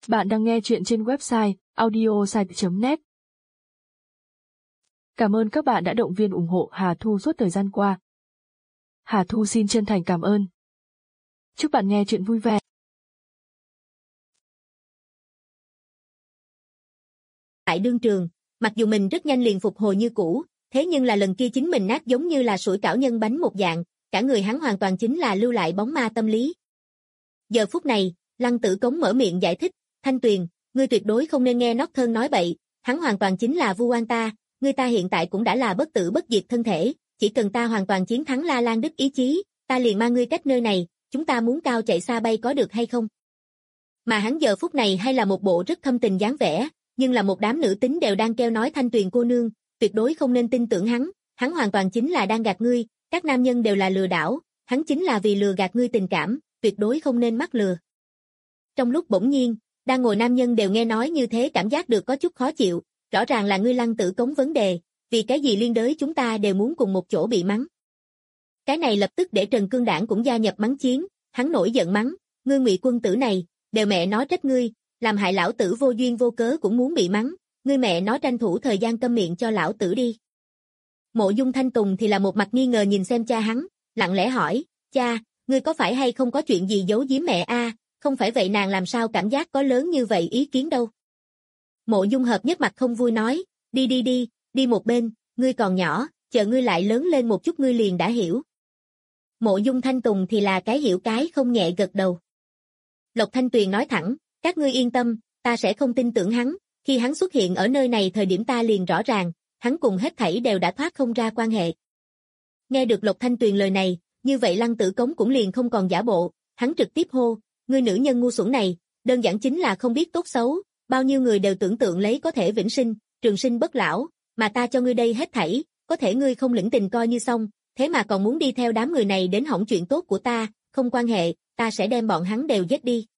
Bạn đang nghe chuyện trên website audiosite.net. Cảm ơn các bạn đã động viên ủng hộ Hà Thu suốt thời gian qua. Hà Thu xin chân thành cảm ơn. Chúc bạn nghe chuyện vui vẻ. Tại đương trường, mặc dù mình rất nhanh liền phục hồi như cũ, thế nhưng là lần kia chính mình nát giống như là sủi cảo nhân bánh một dạng, cả người hắn hoàn toàn chính là lưu lại bóng ma tâm lý. Giờ phút này, Lăng Tử Cống mở miệng giải thích, Thanh Tuyền, ngươi tuyệt đối không nên nghe Northern nói bậy, hắn hoàn toàn chính là vu oan ta, ngươi ta hiện tại cũng đã là bất tử bất diệt thân thể, chỉ cần ta hoàn toàn chiến thắng La Lan Đức ý chí, ta liền mang ngươi cách nơi này, chúng ta muốn cao chạy xa bay có được hay không? Mà hắn giờ phút này hay là một bộ rất thâm tình dáng vẻ, nhưng là một đám nữ tính đều đang kêu nói Thanh Tuyền cô nương, tuyệt đối không nên tin tưởng hắn hoàn toàn chính là đang gạt ngươi, các nam nhân đều là lừa đảo, hắn chính là vì lừa gạt ngươi tình cảm, tuyệt đối không nên mắc lừa. Trong lúc bỗng nhiên, đang ngồi nam nhân đều nghe nói như thế cảm giác được có chút khó chịu, rõ ràng là ngươi Lăng Tử Cống vấn đề, vì cái gì liên đới chúng ta đều muốn cùng một chỗ bị mắng. Cái này lập tức để Trần Cương Đảng cũng gia nhập mắng chiến, hắn nổi giận mắng, ngươi Ngụy quân tử này, đều mẹ nó trách ngươi, làm hại lão tử vô duyên vô cớ cũng muốn bị mắng, ngươi mẹ nó tranh thủ thời gian câm miệng cho lão tử đi. Mộ Dung Thanh Tùng thì là một mặt nghi ngờ nhìn xem cha hắn, lặng lẽ hỏi, cha, ngươi có phải hay không có chuyện gì giấu giếm mẹ a? Không phải vậy nàng làm sao cảm giác có lớn như vậy ý kiến đâu. Mộ Dung Hợp nhất mặt không vui nói, đi một bên, ngươi còn nhỏ, chờ ngươi lại lớn lên một chút ngươi liền đã hiểu. Mộ Dung Thanh Tùng thì là cái hiểu cái không nhẹ gật đầu. Lộc Thanh Tuyền nói thẳng, các ngươi yên tâm, ta sẽ không tin tưởng hắn, khi hắn xuất hiện ở nơi này thời điểm ta liền rõ ràng, hắn cùng hết thảy đều đã thoát không ra quan hệ. Nghe được Lộc Thanh Tuyền lời này, như vậy Lăng Tử Cống cũng liền không còn giả bộ, hắn trực tiếp hô, ngươi nữ nhân ngu xuẩn này, đơn giản chính là không biết tốt xấu, bao nhiêu người đều tưởng tượng lấy có thể vĩnh sinh, trường sinh bất lão, mà ta cho ngươi đây hết thảy, có thể ngươi không lĩnh tình coi như xong, thế mà còn muốn đi theo đám người này đến hỏng chuyện tốt của ta, không quan hệ, ta sẽ đem bọn hắn đều giết đi.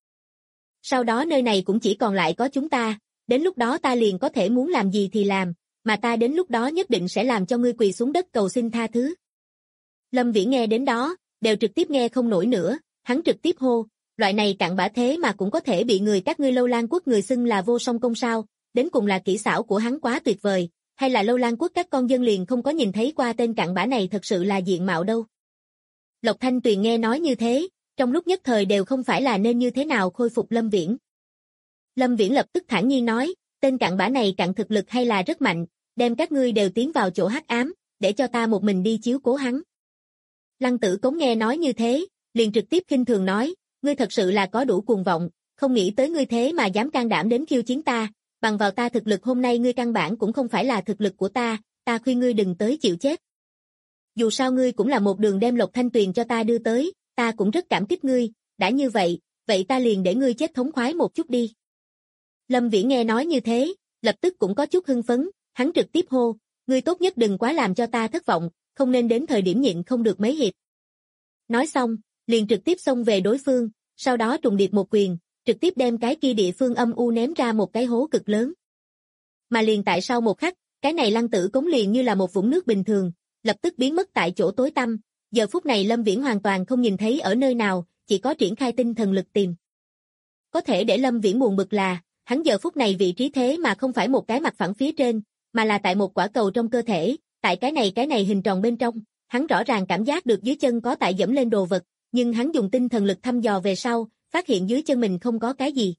Sau đó nơi này cũng chỉ còn lại có chúng ta, đến lúc đó ta liền có thể muốn làm gì thì làm, mà ta đến lúc đó nhất định sẽ làm cho ngươi quỳ xuống đất cầu xin tha thứ. Lâm Viễn nghe đến đó, đều trực tiếp nghe không nổi nữa, hắn trực tiếp hô, loại này cặn bã thế mà cũng có thể bị người các ngươi Lâu Lan quốc người xưng là vô song công sao, đến cùng là kỹ xảo của hắn quá tuyệt vời, hay là Lâu Lan quốc các con dân liền không có nhìn thấy qua tên cặn bã này thật sự là diện mạo đâu. Lộc Thanh Tuyền nghe nói như thế, trong lúc nhất thời đều không phải là nên như thế nào khôi phục Lâm Viễn. Lâm Viễn lập tức thản nhiên nói, tên cặn bã này cặn thực lực hay là rất mạnh, đem các ngươi đều tiến vào chỗ hắc ám, để cho ta một mình đi chiếu cố hắn. Lăng Tử Cống nghe nói như thế, liền trực tiếp khinh thường nói, ngươi thật sự là có đủ cuồng vọng, không nghĩ tới ngươi thế mà dám can đảm đến khiêu chiến ta, bằng vào ta thực lực hôm nay ngươi căn bản cũng không phải là thực lực của ta khuyên ngươi đừng tới chịu chết. Dù sao ngươi cũng là một đường đem Lộc Thanh Tuyền cho ta đưa tới, ta cũng rất cảm kích ngươi, đã như vậy, vậy ta liền để ngươi chết thống khoái một chút đi. Lâm Viễn nghe nói như thế, lập tức cũng có chút hưng phấn, hắn trực tiếp hô, ngươi tốt nhất đừng quá làm cho ta thất vọng, không nên đến thời điểm nhịn không được mấy hiệp. Nói xong, liền trực tiếp xông về đối phương, sau đó trùng điệp một quyền, trực tiếp đem cái kia địa phương âm u ném ra một cái hố cực lớn. Mà liền tại sau một khắc, cái này Lăng Tử Cống liền như là một vũng nước bình thường, lập tức biến mất tại chỗ tối tăm, giờ phút này Lâm Viễn hoàn toàn không nhìn thấy ở nơi nào, chỉ có triển khai tinh thần lực tìm. Có thể để Lâm Viễn buồn bực là, hắn giờ phút này vị trí thế mà không phải một cái mặt phẳng phía trên, mà là tại một quả cầu trong cơ thể, tại cái này hình tròn bên trong, hắn rõ ràng cảm giác được dưới chân có tại dẫm lên đồ vật, nhưng hắn dùng tinh thần lực thăm dò về sau, phát hiện dưới chân mình không có cái gì.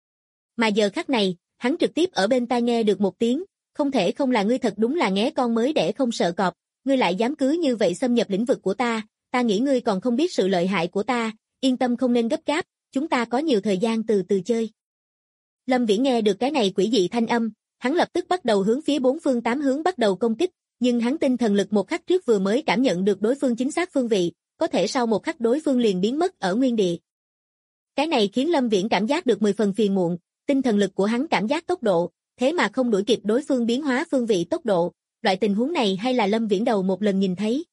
Mà giờ khắc này, hắn trực tiếp ở bên tai nghe được một tiếng, không thể không là ngươi thật đúng là nghé con mới đẻ không sợ cọp, ngươi lại dám cứ như vậy xâm nhập lĩnh vực của ta nghĩ ngươi còn không biết sự lợi hại của ta, yên tâm không nên gấp gáp, chúng ta có nhiều thời gian từ từ chơi. Lâm Viễn nghe được cái này quỷ dị thanh âm, hắn lập tức bắt đầu hướng phía bốn phương tám hướng bắt đầu công kích, nhưng hắn tinh thần lực một khắc trước vừa mới cảm nhận được đối phương chính xác phương vị, có thể sau một khắc đối phương liền biến mất ở nguyên địa. Cái này khiến Lâm Viễn cảm giác được 10 phần phiền muộn, tinh thần lực của hắn cảm giác tốc độ, thế mà không đuổi kịp đối phương biến hóa phương vị tốc độ, loại tình huống này hay là Lâm Viễn đầu một lần nhìn thấy.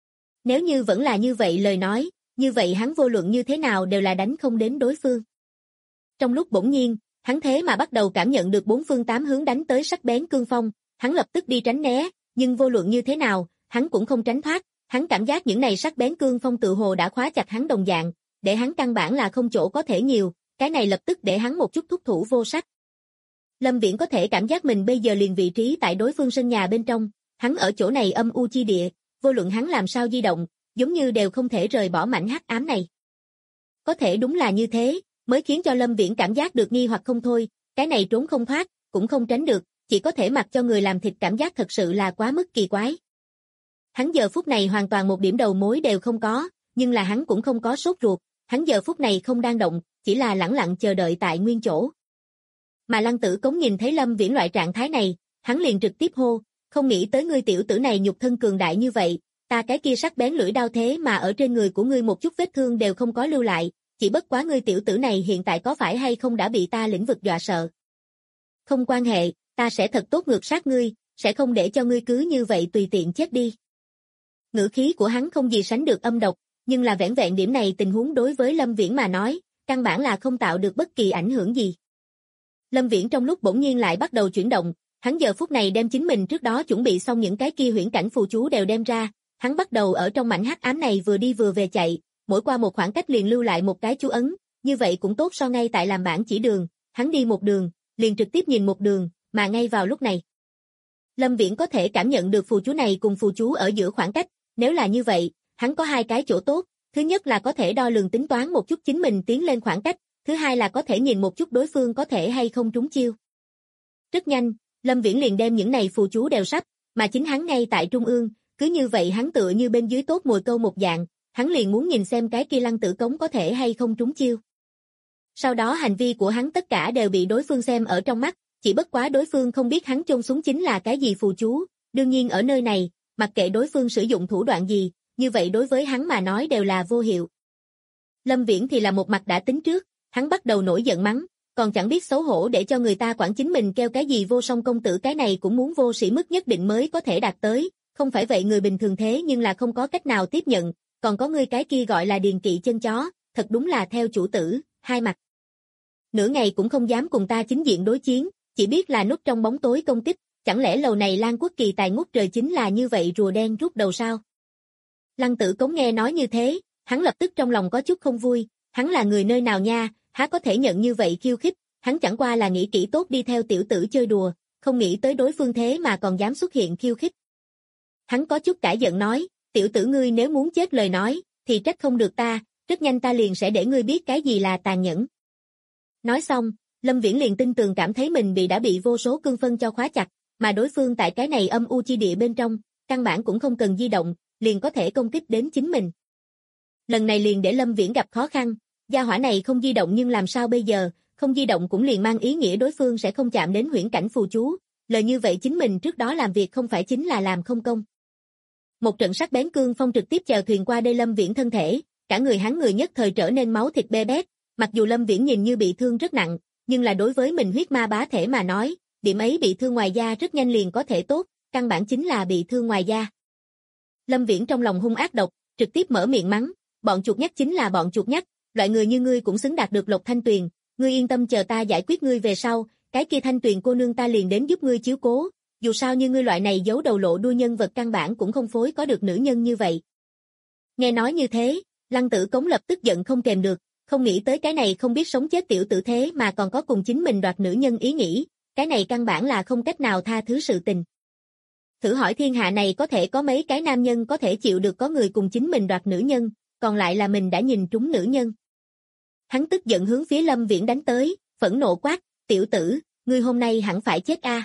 Nếu như vẫn là như vậy lời nói, như vậy hắn vô luận như thế nào đều là đánh không đến đối phương. Trong lúc bỗng nhiên, hắn thế mà bắt đầu cảm nhận được bốn phương tám hướng đánh tới sắc bén cương phong, hắn lập tức đi tránh né, nhưng vô luận như thế nào, hắn cũng không tránh thoát, hắn cảm giác những này sắc bén cương phong tự hồ đã khóa chặt hắn đồng dạng, để hắn căn bản là không chỗ có thể nhiều, cái này lập tức để hắn một chút thúc thủ vô sách. Lâm Viễn có thể cảm giác mình bây giờ liền vị trí tại đối phương sân nhà bên trong, hắn ở chỗ này âm u chi địa, vô luận hắn làm sao di động, giống như đều không thể rời bỏ mảnh hắc ám này. Có thể đúng là như thế, mới khiến cho Lâm Viễn cảm giác được nghi hoặc không thôi, cái này trốn không thoát, cũng không tránh được, chỉ có thể mặc cho người làm thịt cảm giác thật sự là quá mức kỳ quái. Hắn giờ phút này hoàn toàn một điểm đầu mối đều không có, nhưng là hắn cũng không có sốt ruột, hắn giờ phút này không đang động, chỉ là lẳng lặng chờ đợi tại nguyên chỗ. Mà Lăng Tử Cống nhìn thấy Lâm Viễn loại trạng thái này, hắn liền trực tiếp hô, không nghĩ tới ngươi tiểu tử này nhục thân cường đại như vậy, ta cái kia sắc bén lưỡi đao thế mà ở trên người của ngươi một chút vết thương đều không có lưu lại, chỉ bất quá ngươi tiểu tử này hiện tại có phải hay không đã bị ta lĩnh vực dọa sợ. Không quan hệ, ta sẽ thật tốt ngược sát ngươi, sẽ không để cho ngươi cứ như vậy tùy tiện chết đi. Ngữ khí của hắn không gì sánh được âm độc, nhưng là vẻn vẹn điểm này tình huống đối với Lâm Viễn mà nói, căn bản là không tạo được bất kỳ ảnh hưởng gì. Lâm Viễn trong lúc bỗng nhiên lại bắt đầu chuyển động, hắn giờ phút này đem chính mình trước đó chuẩn bị xong những cái kia huyễn cảnh phù chú đều đem ra, hắn bắt đầu ở trong mảnh hắc ám này vừa đi vừa về chạy, mỗi qua một khoảng cách liền lưu lại một cái chú ấn, như vậy cũng tốt so ngay tại làm bản chỉ đường, hắn đi một đường, liền trực tiếp nhìn một đường, mà ngay vào lúc này. Lâm Viễn có thể cảm nhận được phù chú này cùng phù chú ở giữa khoảng cách, nếu là như vậy, hắn có hai cái chỗ tốt, thứ nhất là có thể đo lường tính toán một chút chính mình tiến lên khoảng cách, thứ hai là có thể nhìn một chút đối phương có thể hay không trúng chiêu. Rất nhanh, Lâm Viễn liền đem những này phù chú đều sắp, mà chính hắn ngay tại trung ương, cứ như vậy hắn tựa như bên dưới tốt mồi câu một dạng, hắn liền muốn nhìn xem cái kia Lăng Tử Cống có thể hay không trúng chiêu. Sau đó hành vi của hắn tất cả đều bị đối phương xem ở trong mắt, chỉ bất quá đối phương không biết hắn chôn xuống chính là cái gì phù chú, đương nhiên ở nơi này, mặc kệ đối phương sử dụng thủ đoạn gì, như vậy đối với hắn mà nói đều là vô hiệu. Lâm Viễn thì là một mặt đã tính trước, hắn bắt đầu nổi giận mắng, còn chẳng biết xấu hổ để cho người ta quản chính mình kêu cái gì vô song công tử cái này cũng muốn vô sĩ mức nhất định mới có thể đạt tới, không phải vậy người bình thường thế nhưng là không có cách nào tiếp nhận, còn có người cái kia gọi là điền kỵ chân chó, thật đúng là theo chủ tử, hai mặt. Nửa ngày cũng không dám cùng ta chính diện đối chiến, chỉ biết là núp trong bóng tối công kích, chẳng lẽ lầu này Lan Quốc kỳ tài ngút trời chính là như vậy rùa đen rút đầu sao? Lăng Tử Cống nghe nói như thế, hắn lập tức trong lòng có chút không vui, hắn là người nơi nào nha, há có thể nhận như vậy khiêu khích, hắn chẳng qua là nghĩ kỹ tốt đi theo tiểu tử chơi đùa, không nghĩ tới đối phương thế mà còn dám xuất hiện khiêu khích. Hắn có chút cãi giận nói, tiểu tử ngươi nếu muốn chết lời nói, thì trách không được ta, rất nhanh ta liền sẽ để ngươi biết cái gì là tàn nhẫn. Nói xong, Lâm Viễn liền tin tường cảm thấy mình đã bị vô số cương phân cho khóa chặt, mà đối phương tại cái này âm u chi địa bên trong, căn bản cũng không cần di động, liền có thể công kích đến chính mình. Lần này liền để Lâm Viễn gặp khó khăn, gia hỏa này không di động nhưng làm sao bây giờ, không di động cũng liền mang ý nghĩa đối phương sẽ không chạm đến huyễn cảnh phù chú, lời như vậy chính mình trước đó làm việc không phải chính là làm không công. Một trận sắc bén cương phong trực tiếp chèo thuyền qua đây Lâm Viễn thân thể, cả người hắn người nhất thời trở nên máu thịt bê bết, mặc dù Lâm Viễn nhìn như bị thương rất nặng, nhưng là đối với mình huyết ma bá thể mà nói, điểm ấy bị thương ngoài da rất nhanh liền có thể tốt, căn bản chính là bị thương ngoài da. Lâm Viễn trong lòng hung ác độc, trực tiếp mở miệng mắng, bọn chuột nhắt chính là bọn chuột nhắt, loại người như ngươi cũng xứng đạt được Lộc Thanh Tuyền, ngươi yên tâm chờ ta giải quyết ngươi về sau, cái kia Thanh Tuyền cô nương ta liền đến giúp ngươi chiếu cố, dù sao như ngươi loại này giấu đầu lộ đuôi nhân vật căn bản cũng không phối có được nữ nhân như vậy. Nghe nói như thế, Lăng Tử Cống lập tức giận không kèm được, không nghĩ tới cái này không biết sống chết tiểu tử thế mà còn có cùng chính mình đoạt nữ nhân ý nghĩ, cái này căn bản là không cách nào tha thứ sự tình. Thử hỏi thiên hạ này có thể có mấy cái nam nhân có thể chịu được có người cùng chính mình đoạt nữ nhân, còn lại là mình đã nhìn trúng nữ nhân. Hắn tức giận hướng phía Lâm Viễn đánh tới, phẫn nộ quát, tiểu tử, ngươi hôm nay hẳn phải chết a.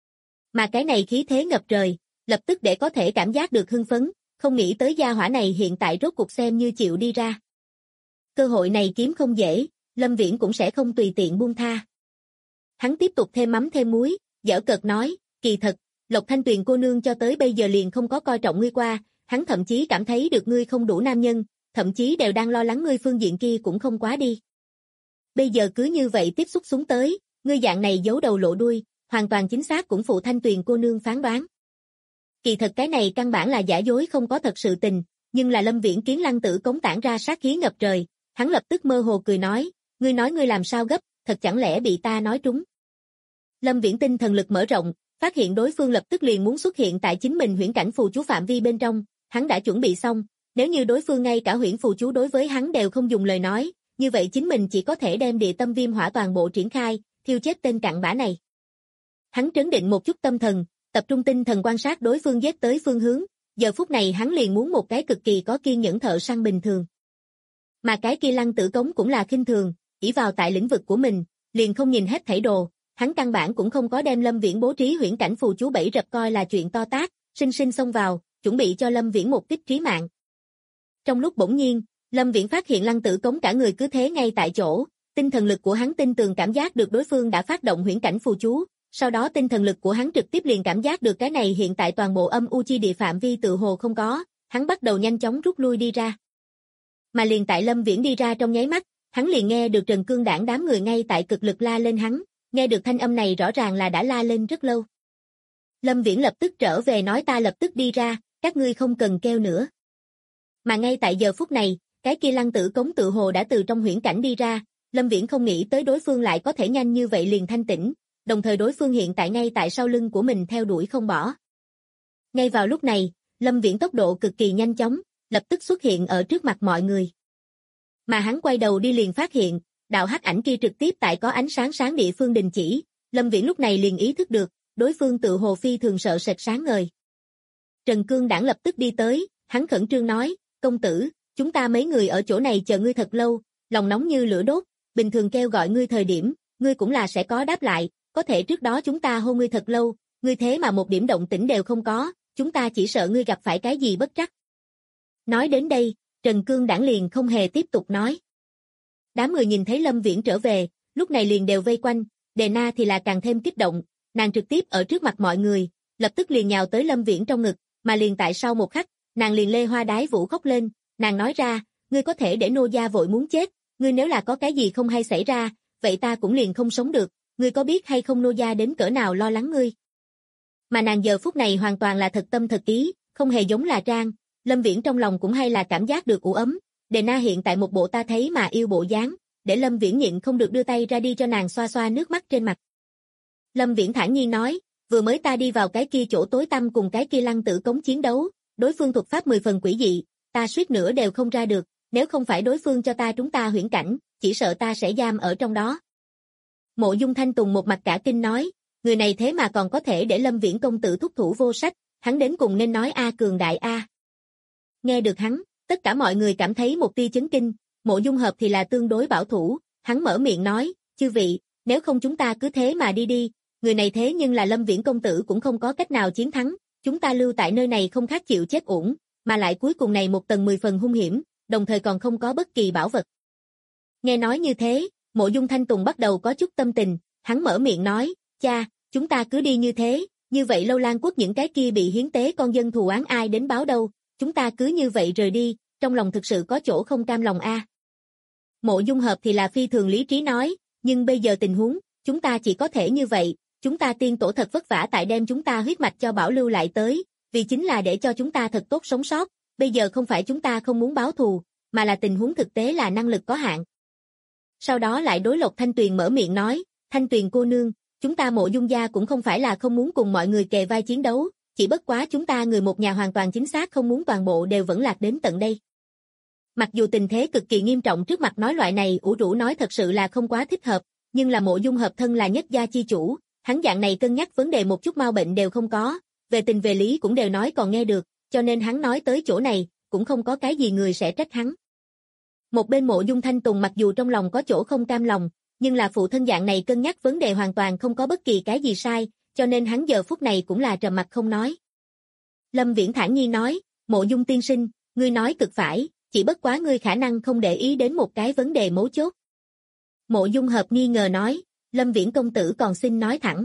Mà cái này khí thế ngập trời, lập tức để có thể cảm giác được hưng phấn, không nghĩ tới gia hỏa này hiện tại rốt cuộc xem như chịu đi ra. Cơ hội này kiếm không dễ, Lâm Viễn cũng sẽ không tùy tiện buông tha. Hắn tiếp tục thêm mắm thêm muối, giở cợt nói, kỳ thật, Lộc Thanh Tuyền cô nương cho tới bây giờ liền không có coi trọng ngươi qua, hắn thậm chí cảm thấy được ngươi không đủ nam nhân, thậm chí đều đang lo lắng ngươi phương diện kia cũng không quá đi. Bây giờ cứ như vậy tiếp xúc xuống tới, ngươi dạng này giấu đầu lộ đuôi, hoàn toàn chính xác cũng phụ Thanh Tuyền cô nương phán đoán. Kỳ thật cái này căn bản là giả dối không có thật sự tình, nhưng là Lâm Viễn kiến Lăng Tử Cống tản ra sát khí ngập trời, hắn lập tức mơ hồ cười nói ngươi làm sao gấp, thật chẳng lẽ bị ta nói trúng. Lâm Viễn tinh thần lực mở rộng, phát hiện đối phương lập tức liền muốn xuất hiện tại chính mình huyễn cảnh phù chú phạm vi bên trong, hắn đã chuẩn bị xong, nếu như đối phương ngay cả huyễn phù chú đối với hắn đều không dùng lời nói, như vậy chính mình chỉ có thể đem địa tâm viêm hỏa toàn bộ triển khai, thiêu chết tên cặn bã này. Hắn trấn định một chút tâm thần, tập trung tinh thần quan sát đối phương giết tới phương hướng, giờ phút này hắn liền muốn một cái cực kỳ có kiên nhẫn thợ săn bình thường. Mà cái kia Lăng Tử Cống cũng là khinh thường, ỷ vào tại lĩnh vực của mình, liền không nhìn hết thảy đồ, hắn căn bản cũng không có đem Lâm Viễn bố trí huyễn cảnh phù chú bẫy rập coi là chuyện to tát, sinh sinh xông vào, chuẩn bị cho Lâm Viễn một kích trí mạng. Trong lúc bỗng nhiên, Lâm Viễn phát hiện Lăng Tử Cống cả người cứ thế ngay tại chỗ, tinh thần lực của hắn tin tường cảm giác được đối phương đã phát động huyễn cảnh phù chú, sau đó tinh thần lực của hắn trực tiếp liền cảm giác được cái này hiện tại toàn bộ âm u chi địa phạm vi tự hồ không có, hắn bắt đầu nhanh chóng rút lui đi ra. Mà liền tại Lâm Viễn đi ra trong nháy mắt, hắn liền nghe được Trần Cương Đảng đám người ngay tại cực lực la lên hắn, nghe được thanh âm này rõ ràng là đã la lên rất lâu. Lâm Viễn lập tức trở về nói ta lập tức đi ra, các ngươi không cần kêu nữa. Mà ngay tại giờ phút này, cái kia Lăng Tử Cống tự hồ đã từ trong huyễn cảnh đi ra, Lâm Viễn không nghĩ tới đối phương lại có thể nhanh như vậy liền thanh tỉnh, đồng thời đối phương hiện tại ngay tại sau lưng của mình theo đuổi không bỏ. Ngay vào lúc này, Lâm Viễn tốc độ cực kỳ nhanh chóng, lập tức xuất hiện ở trước mặt mọi người. Mà hắn quay đầu đi liền phát hiện, đạo hắc ảnh kia trực tiếp tại có ánh sáng sáng địa phương đình chỉ, Lâm Viễn lúc này liền ý thức được, đối phương tự hồ phi thường sợ sệt sáng ngời. Trần Cương Đảng lập tức đi tới, hắn khẩn trương nói, công tử, chúng ta mấy người ở chỗ này chờ ngươi thật lâu, lòng nóng như lửa đốt, bình thường kêu gọi ngươi thời điểm, ngươi cũng là sẽ có đáp lại, có thể trước đó chúng ta hô ngươi thật lâu, ngươi thế mà một điểm động tĩnh đều không có, chúng ta chỉ sợ ngươi gặp phải cái gì bất trắc. Nói đến đây, Trần Cương Đảng liền không hề tiếp tục nói. Đám người nhìn thấy Lâm Viễn trở về, lúc này liền đều vây quanh, Đề Na thì là càng thêm kích động, nàng trực tiếp ở trước mặt mọi người, lập tức liền nhào tới Lâm Viễn trong ngực, mà liền tại sau một khắc, nàng liền lê hoa đái vũ khóc lên, nàng nói ra, ngươi có thể để nô gia vội muốn chết, ngươi nếu là có cái gì không hay xảy ra, vậy ta cũng liền không sống được, ngươi có biết hay không nô gia đến cỡ nào lo lắng ngươi. Mà nàng giờ phút này hoàn toàn là thật tâm thật ý, không hề giống là trang, Lâm Viễn trong lòng cũng hay là cảm giác được ủ ấm, Đề Na hiện tại một bộ ta thấy mà yêu bộ dáng, để Lâm Viễn nhịn không được đưa tay ra đi cho nàng xoa xoa nước mắt trên mặt. Lâm Viễn thản nhiên nói, vừa mới ta đi vào cái kia chỗ tối tăm cùng cái kia Lăng Tử Cống chiến đấu, đối phương thuật pháp 10 phần quỷ dị, ta suýt nữa đều không ra được, nếu không phải đối phương cho ta chúng ta huyễn cảnh, chỉ sợ ta sẽ giam ở trong đó. Mộ Dung Thanh Tùng một mặt cả kinh nói, người này thế mà còn có thể để Lâm Viễn công tử thúc thủ vô sách, hắn đến cùng nên nói a cường đại a. Nghe được hắn, tất cả mọi người cảm thấy một tia chấn kinh, Mộ Dung Hợp thì là tương đối bảo thủ, hắn mở miệng nói, chư vị, nếu không chúng ta cứ thế mà đi đi, người này thế nhưng là Lâm Viễn công tử cũng không có cách nào chiến thắng, chúng ta lưu tại nơi này không khác chịu chết uổng, mà lại cuối cùng này một tầng 10 phần hung hiểm, đồng thời còn không có bất kỳ bảo vật. Nghe nói như thế, Mộ Dung Thanh Tùng bắt đầu có chút tâm tình, hắn mở miệng nói, cha, chúng ta cứ đi như thế, như vậy Lâu Lan quốc những cái kia bị hiến tế con dân thù oán ai đến báo đâu, chúng ta cứ như vậy rời đi, trong lòng thực sự có chỗ không cam lòng a. Mộ Dung Hợp thì là phi thường lý trí nói, nhưng bây giờ tình huống, chúng ta chỉ có thể như vậy, chúng ta tiên tổ thật vất vả tại đem chúng ta huyết mạch cho bảo lưu lại tới, vì chính là để cho chúng ta thật tốt sống sót, bây giờ không phải chúng ta không muốn báo thù, mà là tình huống thực tế là năng lực có hạn. Sau đó lại đối Lộc Thanh Tuyền mở miệng nói, Thanh Tuyền cô nương, chúng ta Mộ Dung gia cũng không phải là không muốn cùng mọi người kề vai chiến đấu, chỉ bất quá chúng ta người một nhà hoàn toàn chính xác không muốn toàn bộ đều vẫn lạc đến tận đây. Mặc dù tình thế cực kỳ nghiêm trọng trước mặt nói loại này ủ rũ nói thật sự là không quá thích hợp, nhưng là Mộ Dung Hợp thân là nhất gia chi chủ, hắn dạng này cân nhắc vấn đề một chút mau bệnh đều không có, về tình về lý cũng đều nói còn nghe được, cho nên hắn nói tới chỗ này, cũng không có cái gì người sẽ trách hắn. Một bên Mộ Dung Thanh Tùng mặc dù trong lòng có chỗ không cam lòng, nhưng là phụ thân dạng này cân nhắc vấn đề hoàn toàn không có bất kỳ cái gì sai, cho nên hắn giờ phút này cũng là trầm mặc không nói. Lâm Viễn thản nhiên nói, Mộ Dung tiên sinh, ngươi nói cực phải, chỉ bất quá ngươi khả năng không để ý đến một cái vấn đề mấu chốt. Mộ Dung Hợp nghi ngờ nói, Lâm Viễn công tử còn xin nói thẳng.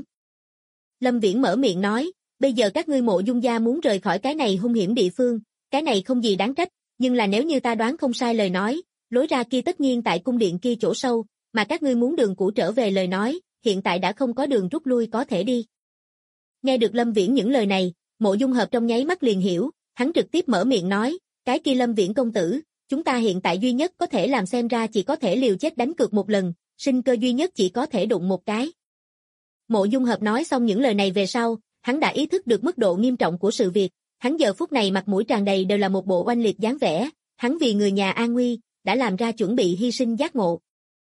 Lâm Viễn mở miệng nói, bây giờ các ngươi Mộ Dung gia muốn rời khỏi cái này hung hiểm địa phương, cái này không gì đáng trách, nhưng là nếu như ta đoán không sai lời nói, lối ra kia tất nhiên tại cung điện kia chỗ sâu, mà các ngươi muốn đường cũ trở về lời nói, hiện tại đã không có đường rút lui có thể đi. Nghe được Lâm Viễn những lời này, Mộ Dung Hợp trong nháy mắt liền hiểu, hắn trực tiếp mở miệng nói, cái kia Lâm Viễn công tử, chúng ta hiện tại duy nhất có thể làm xem ra chỉ có thể liều chết đánh cược một lần, sinh cơ duy nhất chỉ có thể đụng một cái. Mộ Dung Hợp nói xong những lời này về sau, hắn đã ý thức được mức độ nghiêm trọng của sự việc, hắn giờ phút này mặt mũi tràn đầy đều là một bộ oanh liệt dáng vẻ, hắn vì người nhà an nguy, đã làm ra chuẩn bị hy sinh giác ngộ.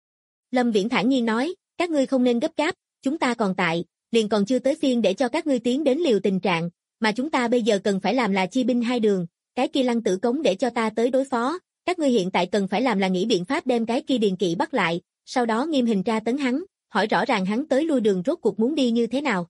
Lâm Viễn thản nhiên nói, các ngươi không nên gấp gáp, chúng ta còn tại, liền còn chưa tới phiên để cho các ngươi tiến đến liều tình trạng, mà chúng ta bây giờ cần phải làm là chia binh hai đường, cái kia Lăng Tử Cống để cho ta tới đối phó, các ngươi hiện tại cần phải làm là nghĩ biện pháp đem cái kia Điền Kỵ bắt lại, sau đó nghiêm hình tra tấn hắn, hỏi rõ ràng hắn tới lui đường rốt cuộc muốn đi như thế nào.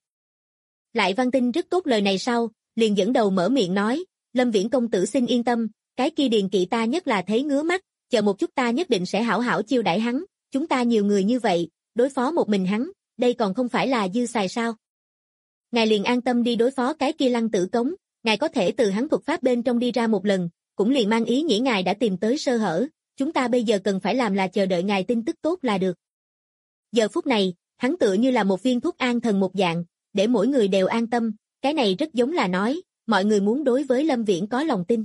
Lại Văn Tinh rất tốt lời này sau, liền dẫn đầu mở miệng nói, Lâm Viễn công tử xin yên tâm, cái kia Điền Kỵ ta nhất là thấy ngứa mắt, chờ một chút ta nhất định sẽ hảo hảo chiêu đãi hắn, chúng ta nhiều người như vậy, đối phó một mình hắn, đây còn không phải là dư xài sao. Ngài liền an tâm đi đối phó cái kia Lăng Tử Cống, ngài có thể từ hắn thuật pháp bên trong đi ra một lần, cũng liền mang ý nghĩa ngài đã tìm tới sơ hở, chúng ta bây giờ cần phải làm là chờ đợi ngài tin tức tốt là được. Giờ phút này, hắn tựa như là một viên thuốc an thần một dạng, để mỗi người đều an tâm, cái này rất giống là nói, mọi người muốn đối với Lâm Viễn có lòng tin.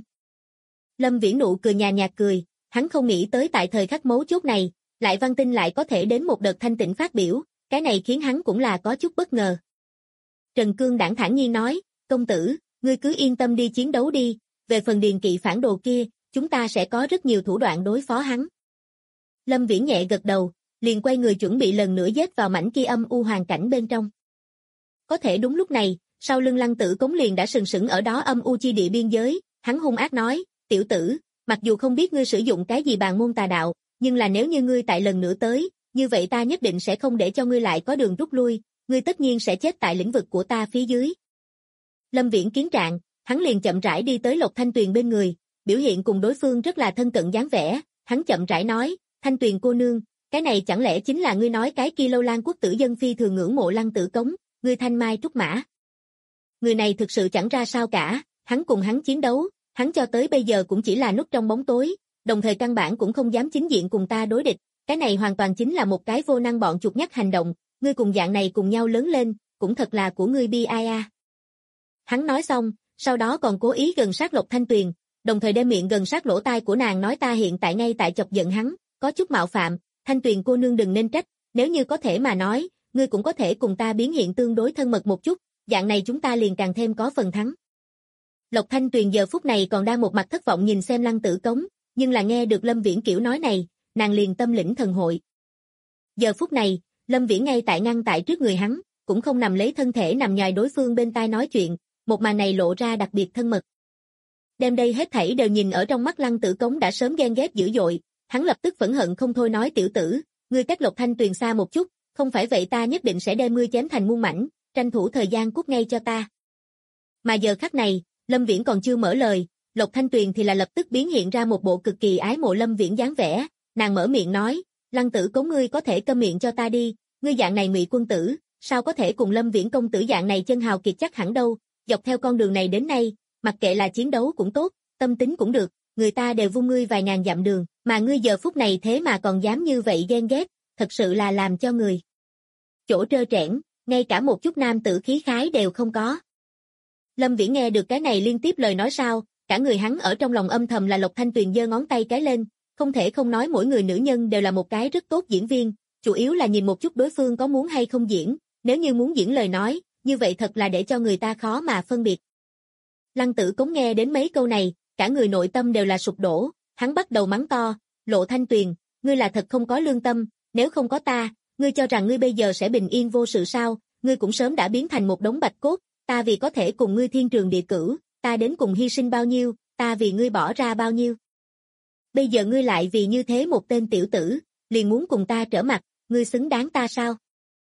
Lâm Viễn nụ cười nhàn nhạt cười, hắn không nghĩ tới tại thời khắc mấu chốt này, Lại Văn Tinh lại có thể đến một đợt thanh tịnh phát biểu, cái này khiến hắn cũng là có chút bất ngờ. Trần Cương Đãng thản nhiên nói, công tử, ngươi cứ yên tâm đi chiến đấu đi, về phần Điền Kỵ phản đồ kia, chúng ta sẽ có rất nhiều thủ đoạn đối phó hắn. Lâm Viễn nhẹ gật đầu, liền quay người chuẩn bị lần nữa giết vào mảnh kia âm u hoàn cảnh bên trong. Có thể đúng lúc này, sau lưng Lăng Tử Cống liền đã sừng sững ở đó âm u chi địa biên giới, hắn hung ác nói, tiểu tử, mặc dù không biết ngươi sử dụng cái gì bàn môn tà đạo, nhưng là nếu như ngươi tại lần nữa tới, như vậy ta nhất định sẽ không để cho ngươi lại có đường rút lui, ngươi tất nhiên sẽ chết tại lĩnh vực của ta phía dưới. Lâm Viễn kiến trạng, hắn liền chậm rãi đi tới Lộc Thanh Tuyền bên người, biểu hiện cùng đối phương rất là thân cận dáng vẻ, hắn chậm rãi nói, Thanh Tuyền cô nương, cái này chẳng lẽ chính là ngươi nói cái kia Lâu Lan quốc tử dân phi thường ngưỡng mộ Lăng Tử Cống, ngươi thanh mai trúc mã. Người này thực sự chẳng ra sao cả, hắn cùng hắn chiến đấu, hắn cho tới bây giờ cũng chỉ là núp trong bóng tối, đồng thời căn bản cũng không dám chính diện cùng ta đối địch, cái này hoàn toàn chính là một cái vô năng bọn chuột nhắt hành động, ngươi cùng dạng này cùng nhau lớn lên, cũng thật là của ngươi bi ai a. Hắn nói xong, sau đó còn cố ý gần sát Lộc Thanh Tuyền, đồng thời đem miệng gần sát lỗ tai của nàng nói ta hiện tại ngay tại chọc giận hắn, có chút mạo phạm, Thanh Tuyền cô nương đừng nên trách, nếu như có thể mà nói, ngươi cũng có thể cùng ta biến hiện tương đối thân mật một chút, dạng này chúng ta liền càng thêm có phần thắng. Lộc Thanh Tuyền giờ phút này còn đang một mặt thất vọng nhìn xem Lăng Tử Cống, nhưng là nghe được Lâm Viễn kiểu nói này, nàng liền tâm lĩnh thần hội. Giờ phút này, Lâm Viễn ngay tại ngăn tại trước người hắn, cũng không nằm lấy thân thể nằm nhòi đối phương bên tai nói chuyện, một màn này lộ ra đặc biệt thân mật. Đêm đây hết thảy đều nhìn ở trong mắt Lăng Tử Cống đã sớm ghen ghét dữ dội, hắn lập tức phẫn hận không thôi nói tiểu tử, ngươi cách Lộc Thanh Tuyền xa một chút, không phải vậy ta nhất định sẽ đem ngươi chém thành muôn mảnh, tranh thủ thời gian cút ngay cho ta. Mà giờ khắc này, Lâm Viễn còn chưa mở lời, Lộc Thanh Tuyền thì là lập tức biến hiện ra một bộ cực kỳ ái mộ Lâm Viễn dáng vẻ, nàng mở miệng nói, Lăng Tử Cống ngươi có thể câm miệng cho ta đi, ngươi dạng này ngụy quân tử, sao có thể cùng Lâm Viễn công tử dạng này chân hào kiệt chắc hẳn đâu, dọc theo con đường này đến nay, mặc kệ là chiến đấu cũng tốt, tâm tính cũng được, người ta đều vung ngươi vài ngàn dặm đường, mà ngươi giờ phút này thế mà còn dám như vậy ghen ghét, thật sự là làm cho người chỗ trơ trẽn, ngay cả một chút nam tử khí khái đều không có. Lâm Viễn nghe được cái này liên tiếp lời nói sao, cả người hắn ở trong lòng âm thầm là Lộc Thanh Tuyền giơ ngón tay cái lên, không thể không nói mỗi người nữ nhân đều là một cái rất tốt diễn viên, chủ yếu là nhìn một chút đối phương có muốn hay không diễn, nếu như muốn diễn lời nói, như vậy thật là để cho người ta khó mà phân biệt. Lăng Tử Cống nghe đến mấy câu này, cả người nội tâm đều là sụp đổ, hắn bắt đầu mắng to, Lộ Thanh Tuyền, ngươi là thật không có lương tâm, nếu không có ta, ngươi cho rằng ngươi bây giờ sẽ bình yên vô sự sao, ngươi cũng sớm đã biến thành một đống bạch cốt, ta vì có thể cùng ngươi thiên trường địa cửu, ta đến cùng hy sinh bao nhiêu, ta vì ngươi bỏ ra bao nhiêu. Bây giờ ngươi lại vì như thế một tên tiểu tử, liền muốn cùng ta trở mặt, ngươi xứng đáng ta sao?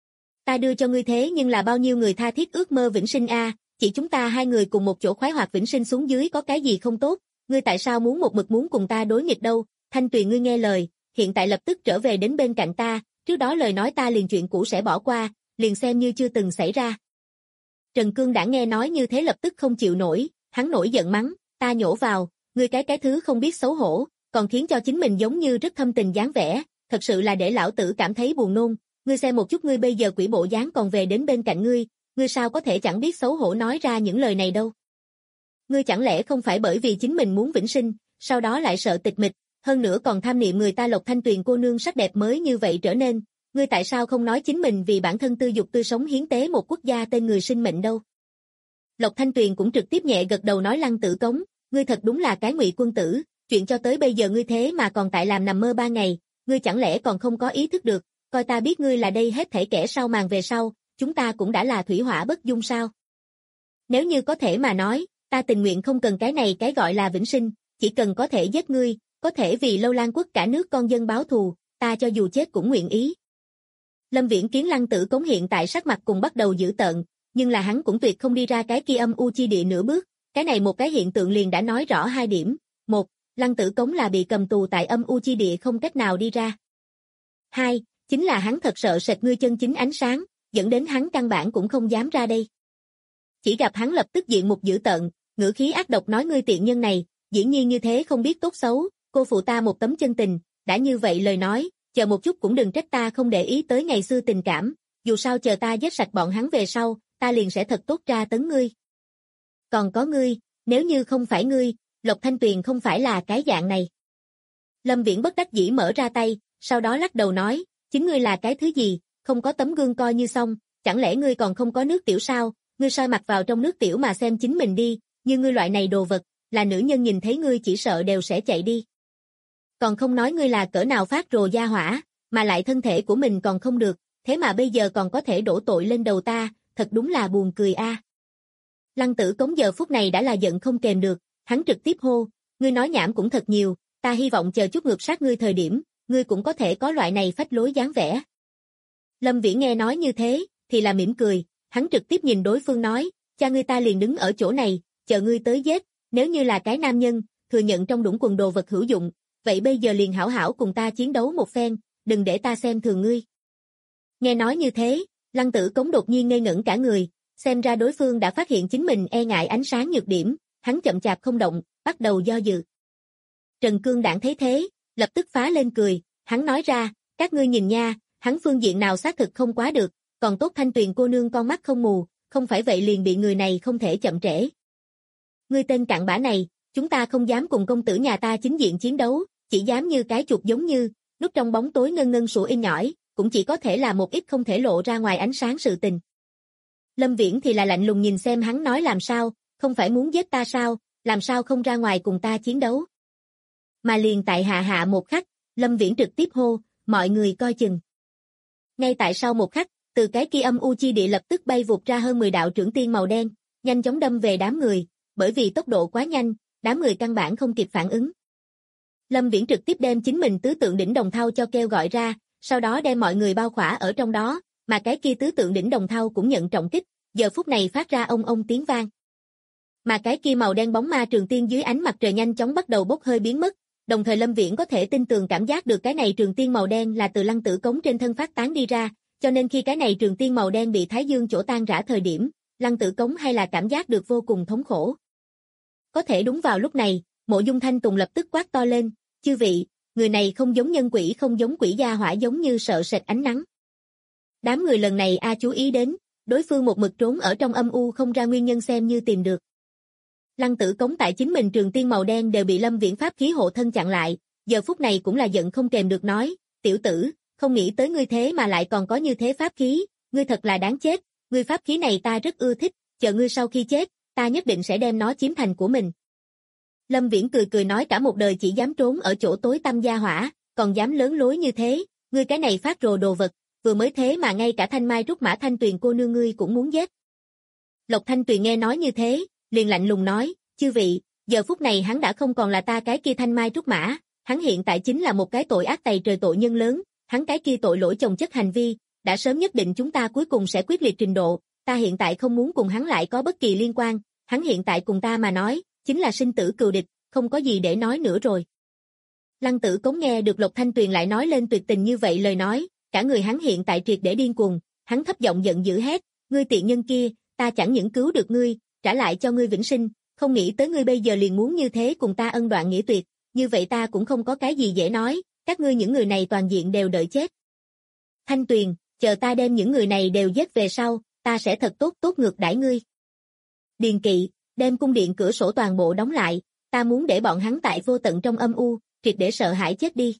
Ta đưa cho ngươi thế nhưng là bao nhiêu người tha thiết ước mơ vĩnh sinh a, chỉ chúng ta hai người cùng một chỗ khoái hoạt vĩnh sinh xuống dưới có cái gì không tốt, ngươi tại sao muốn một mực muốn cùng ta đối nghịch đâu? Thanh Tuyền ngươi nghe lời, hiện tại lập tức trở về đến bên cạnh ta, trước đó lời nói ta liền chuyện cũ sẽ bỏ qua, liền xem như chưa từng xảy ra. Trần Cương đã nghe nói như thế lập tức không chịu nổi, hắn nổi giận mắng, ta nhổ vào, ngươi cái thứ không biết xấu hổ, còn khiến cho chính mình giống như rất thâm tình dáng vẻ, thật sự là để lão tử cảm thấy buồn nôn, ngươi xem một chút ngươi bây giờ quỷ bộ dáng còn về đến bên cạnh ngươi sao có thể chẳng biết xấu hổ nói ra những lời này đâu. Ngươi chẳng lẽ không phải bởi vì chính mình muốn vĩnh sinh, sau đó lại sợ tịch mịch, hơn nữa còn tham niệm người ta Lộc Thanh Tuyền cô nương sắc đẹp mới như vậy trở nên, ngươi tại sao không nói chính mình vì bản thân tư dục tư sống hiến tế một quốc gia tên người sinh mệnh đâu. Lộc Thanh Tuyền cũng trực tiếp nhẹ gật đầu nói Lăng Tử Cống, ngươi thật đúng là cái ngụy quân tử, chuyện cho tới bây giờ ngươi thế mà còn tại làm nằm mơ 3 ngày, ngươi chẳng lẽ còn không có ý thức được, coi ta biết ngươi là đây hết thảy kẻ sau màn về sau, chúng ta cũng đã là thủy hỏa bất dung sao. Nếu như có thể mà nói, ta tình nguyện không cần cái này cái gọi là vĩnh sinh, chỉ cần có thể giết ngươi, có thể vì Lâu Lan quốc cả nước con dân báo thù, ta cho dù chết cũng nguyện ý. Lâm Viễn Kiến Lăng Tử Cống hiện tại sắc mặt cùng bắt đầu dữ tợn, nhưng là hắn cũng tuyệt không đi ra cái kia âm u chi địa nửa bước, cái này một cái hiện tượng liền đã nói rõ 2 điểm. 1. Lăng Tử Cống là bị cầm tù tại âm u chi địa không cách nào đi ra. 2. Chính là hắn thật sợ sệt ngươi chân chính ánh sáng, dẫn đến hắn căn bản cũng không dám ra đây. Chỉ gặp hắn lập tức diện mục dữ tợn, ngữ khí ác độc nói ngươi tiện nhân này, dĩ nhiên như thế không biết tốt xấu, cô phụ ta một tấm chân tình, đã như vậy lời nói, chờ một chút cũng đừng trách ta không để ý tới ngày xưa tình cảm, dù sao chờ ta giết sạch bọn hắn về sau, ta liền sẽ thật tốt tra tấn ngươi. Còn có ngươi, nếu như không phải ngươi, Lộc Thanh Tuyền không phải là cái dạng này. Lâm Viễn bất đắc dĩ mở ra tay, sau đó lắc đầu nói, chính ngươi là cái thứ gì, không có tấm gương coi như xong, chẳng lẽ ngươi còn không có nước tiểu sao, ngươi soi mặt vào trong nước tiểu mà xem chính mình đi, như ngươi loại này đồ vật, là nữ nhân nhìn thấy ngươi chỉ sợ đều sẽ chạy đi. Còn không nói ngươi là cỡ nào phát rồ gia hỏa, mà lại thân thể của mình còn không được, thế mà bây giờ còn có thể đổ tội lên đầu ta, thật đúng là buồn cười a. Lăng Tử Cống giờ phút này đã là giận không kềm được, hắn trực tiếp hô, ngươi nói nhảm cũng thật nhiều, ta hy vọng chờ chút ngược sát ngươi thời điểm, ngươi cũng có thể có loại này phách lối dáng vẻ. Lâm Viễn nghe nói như thế, thì là mỉm cười, hắn trực tiếp nhìn đối phương nói, cha ngươi ta liền đứng ở chỗ này, chờ ngươi tới giết, nếu như là cái nam nhân, thừa nhận trong đũng quần đồ vật hữu dụng, vậy bây giờ liền hảo hảo cùng ta chiến đấu một phen, đừng để ta xem thường ngươi. Nghe nói như thế, Lăng Tử Cống đột nhiên ngây ngẩn cả người, xem ra đối phương đã phát hiện chính mình e ngại ánh sáng nhược điểm, hắn chậm chạp không động, bắt đầu do dự. Trần Cương Đảng thấy thế, lập tức phá lên cười, hắn nói ra, các ngươi nhìn nha, hắn phương diện nào xác thực không quá được, còn tốt Thanh Tuyền cô nương con mắt không mù, không phải vậy liền bị người này không thể chậm trễ. Ngươi tên cặn bã này, chúng ta không dám cùng công tử nhà ta chính diện chiến đấu, chỉ dám như cái chuột giống như, núp trong bóng tối ngân ngân sủa in nhỏi, cũng chỉ có thể là một ít không thể lộ ra ngoài ánh sáng sự tình. Lâm Viễn thì là lạnh lùng nhìn xem hắn nói làm sao, không phải muốn giết ta sao, làm sao không ra ngoài cùng ta chiến đấu. Mà liền tại hạ một khắc, Lâm Viễn trực tiếp hô, mọi người coi chừng. Ngay tại sau một khắc, từ cái kia âm u chi địa lập tức bay vụt ra hơn 10 đạo trưởng tiên màu đen, nhanh chóng đâm về đám người, bởi vì tốc độ quá nhanh, đám người căn bản không kịp phản ứng. Lâm Viễn trực tiếp đem chính mình tứ tượng đỉnh đồng thau cho kêu gọi ra, sau đó đem mọi người bao khỏa ở trong đó, mà cái kia tứ tượng đỉnh đồng thau cũng nhận trọng kích, giờ phút này phát ra ông tiếng vang. Mà cái kia màu đen bóng ma trường tiên dưới ánh mặt trời nhanh chóng bắt đầu bốc hơi biến mất, đồng thời Lâm Viễn có thể tin tường cảm giác được cái này trường tiên màu đen là từ Lăng Tử Cống trên thân phát tán đi ra, cho nên khi cái này trường tiên màu đen bị Thái Dương chỗ tan rã thời điểm, Lăng Tử Cống hay là cảm giác được vô cùng thống khổ. Có thể đúng vào lúc này, Mộ Dung Thanh Tùng lập tức quát to lên, chư vị, người này không giống nhân quỷ không giống quỷ gia hỏa giống như sợ sệt ánh nắng. Đám người lần này chú ý đến, đối phương một mực trốn ở trong âm u không ra nguyên nhân xem như tìm được. Lăng Tử Cống tại chính mình trường tiên màu đen đều bị Lâm Viễn pháp khí hộ thân chặn lại, giờ phút này cũng là giận không kềm được nói, tiểu tử, không nghĩ tới ngươi thế mà lại còn có như thế pháp khí, ngươi thật là đáng chết, ngươi pháp khí này ta rất ưa thích, chờ ngươi sau khi chết, ta nhất định sẽ đem nó chiếm thành của mình. Lâm Viễn cười cười nói cả một đời chỉ dám trốn ở chỗ tối tăm gia hỏa, còn dám lớn lối như thế, ngươi cái này phát rồ đồ vật, vừa mới thế mà ngay cả Thanh Mai Trúc Mã Thanh Tuyền cô nương ngươi cũng muốn giết. Lộc Thanh Tuyền nghe nói như thế, liền lạnh lùng nói, chư vị, giờ phút này hắn đã không còn là ta cái kia Thanh Mai Trúc Mã, hắn hiện tại chính là một cái tội ác tày trời tội nhân lớn, hắn cái kia tội lỗi chồng chất hành vi, đã sớm nhất định chúng ta cuối cùng sẽ quyết liệt trình độ, ta hiện tại không muốn cùng hắn lại có bất kỳ liên quan, hắn hiện tại cùng ta mà nói, chính là sinh tử cừu địch, không có gì để nói nữa rồi. Lăng Tử Cống nghe được Lộc Thanh Tuyền lại nói lên tuyệt tình như vậy lời nói, cả người hắn hiện tại triệt để điên cuồng, hắn thấp giọng giận dữ hét, ngươi tiện nhân kia, ta chẳng những cứu được ngươi, trả lại cho ngươi vĩnh sinh, không nghĩ tới ngươi bây giờ liền muốn như thế cùng ta ân đoạn nghĩa tuyệt, như vậy ta cũng không có cái gì dễ nói, các ngươi những người này toàn diện đều đợi chết. Thanh Tuyền, chờ ta đem những người này đều giết về sau, ta sẽ thật tốt ngược đãi ngươi. Điền Kỵ, đem cung điện cửa sổ toàn bộ đóng lại, ta muốn để bọn hắn tại vô tận trong âm u, triệt để sợ hãi chết đi.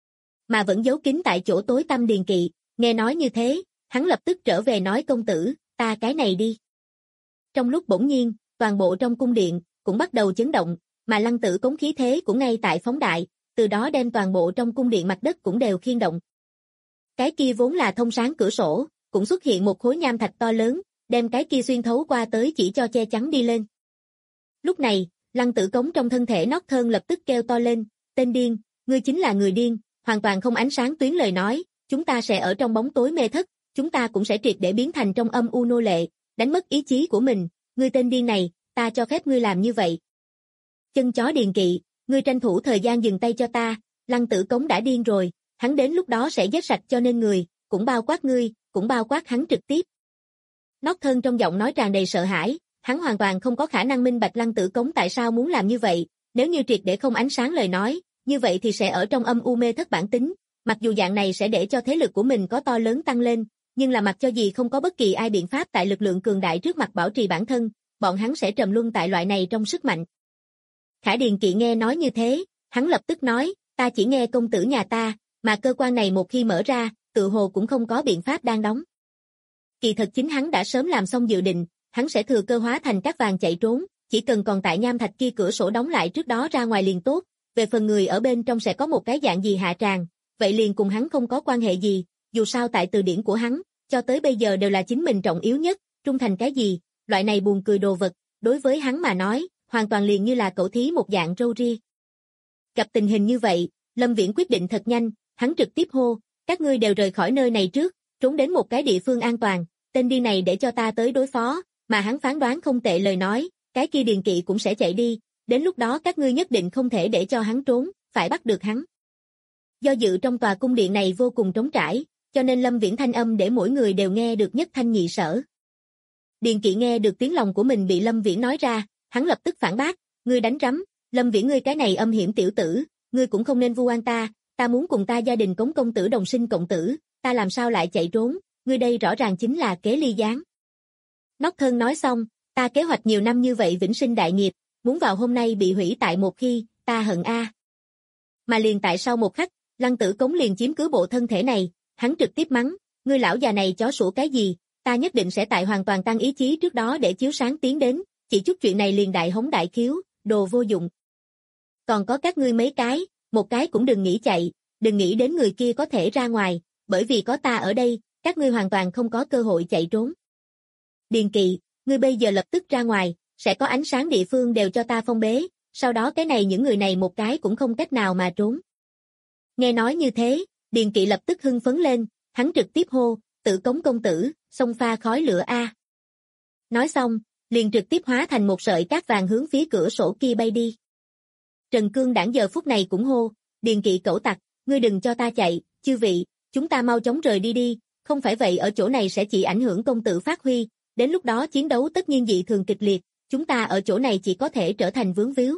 Mà vẫn giấu kín tại chỗ tối tăm Điền Kỵ, nghe nói như thế, hắn lập tức trở về nói công tử, ta cái này đi. Trong lúc bỗng nhiên, toàn bộ trong cung điện, cũng bắt đầu chấn động, mà Lăng Tử Cống khí thế cũng ngay tại phóng đại, từ đó đem toàn bộ trong cung điện mặt đất cũng đều khiên động. Cái kia vốn là thông sáng cửa sổ, cũng xuất hiện một khối nham thạch to lớn, đem cái kia xuyên thấu qua tới chỉ cho che chắn đi lên. Lúc này, Lăng Tử Cống trong thân thể Northern lập tức kêu to lên, tên điên, ngươi chính là người điên, hoàn toàn không ánh sáng tuyến lời nói, chúng ta sẽ ở trong bóng tối mê thất, chúng ta cũng sẽ triệt để biến thành trong âm u nô lệ, đánh mất ý chí của mình, ngươi tên điên này, ta cho phép ngươi làm như vậy. Chân chó Điền Kỵ, ngươi tranh thủ thời gian dừng tay cho ta, Lăng Tử Cống đã điên rồi, hắn đến lúc đó sẽ giết sạch cho nên người, cũng bao quát ngươi, cũng bao quát hắn trực tiếp. Northern trong giọng nói tràn đầy sợ hãi, hắn hoàn toàn không có khả năng minh bạch Lăng Tử Cống tại sao muốn làm như vậy, nếu như triệt để không ánh sáng lời nói, như vậy thì sẽ ở trong âm u mê thất bản tính, mặc dù dạng này sẽ để cho thế lực của mình có to lớn tăng lên, nhưng là mặc cho gì không có bất kỳ ai biện pháp tại lực lượng cường đại trước mặt bảo trì bản thân, bọn hắn sẽ trầm luân tại loại này trong sức mạnh. Khải Điền Kỵ nghe nói như thế, hắn lập tức nói, ta chỉ nghe công tử nhà ta, mà cơ quan này một khi mở ra, tự hồ cũng không có biện pháp đang đóng. Kỳ thật chính hắn đã sớm làm xong dự định, hắn sẽ thừa cơ hóa thành cát vàng chạy trốn, chỉ cần còn tại nham thạch kia cửa sổ đóng lại trước đó ra ngoài liền tốt, về phần người ở bên trong sẽ có một cái dạng gì hạ tràng, vậy liền cùng hắn không có quan hệ gì, dù sao tại từ điển của hắn, cho tới bây giờ đều là chính mình trọng yếu nhất, trung thành cái gì, loại này buồn cười đồ vật, đối với hắn mà nói, hoàn toàn liền như là cẩu thí một dạng râu ria. Gặp tình hình như vậy, Lâm Viễn quyết định thật nhanh, hắn trực tiếp hô, các ngươi đều rời khỏi nơi này trước, trốn đến một cái địa phương an toàn, tên điên này để cho ta tới đối phó, mà hắn phán đoán không tệ lời nói, cái kia Điền Kỵ cũng sẽ chạy đi, đến lúc đó các ngươi nhất định không thể để cho hắn trốn, phải bắt được hắn. Do dự trong tòa cung điện này vô cùng trống trải, cho nên Lâm Viễn thanh âm để mỗi người đều nghe được nhất thanh nhị sở. Điền Kỵ nghe được tiếng lòng của mình bị Lâm Viễn nói ra, hắn lập tức phản bác, ngươi đánh rắm, Lâm Viễn ngươi cái này âm hiểm tiểu tử, ngươi cũng không nên vu oan ta muốn cùng ta gia đình Cống công tử đồng sinh cộng tử, ta làm sao lại chạy trốn, ngươi đây rõ ràng chính là kế ly gián. Northern nói xong, ta kế hoạch nhiều năm như vậy vĩnh sinh đại nghiệp, muốn vào hôm nay bị hủy tại một khi, ta hận a. Mà liền tại sau một khắc, Lăng Tử Cống liền chiếm cứ bộ thân thể này, hắn trực tiếp mắng, ngươi lão già này chó sủa cái gì, ta nhất định sẽ tại hoàn toàn tăng ý chí trước đó để chiếu sáng tiến đến, chỉ chút chuyện này liền đại hống đại khiếu, đồ vô dụng. Còn có các ngươi mấy cái, một cái cũng đừng nghĩ chạy, đừng nghĩ đến người kia có thể ra ngoài, bởi vì có ta ở đây, các ngươi hoàn toàn không có cơ hội chạy trốn. Điền Kỵ, ngươi bây giờ lập tức ra ngoài, sẽ có ánh sáng địa phương đều cho ta phong bế, sau đó cái này những người này một cái cũng không cách nào mà trốn. Nghe nói như thế, Điền Kỵ lập tức hưng phấn lên, hắn trực tiếp hô, Tử Cống công tử, xông pha khói lửa a. Nói xong, liền trực tiếp hóa thành một sợi cát vàng hướng phía cửa sổ kia bay đi. Trần Cương Đảng giờ phút này cũng hô, Điền Kỵ cẩu tặc, ngươi đừng cho ta chạy, chư vị, chúng ta mau chóng rời đi đi, không phải vậy ở chỗ này sẽ chỉ ảnh hưởng công tử phát huy, đến lúc đó chiến đấu tất nhiên dị thường kịch liệt, chúng ta ở chỗ này chỉ có thể trở thành vướng víu.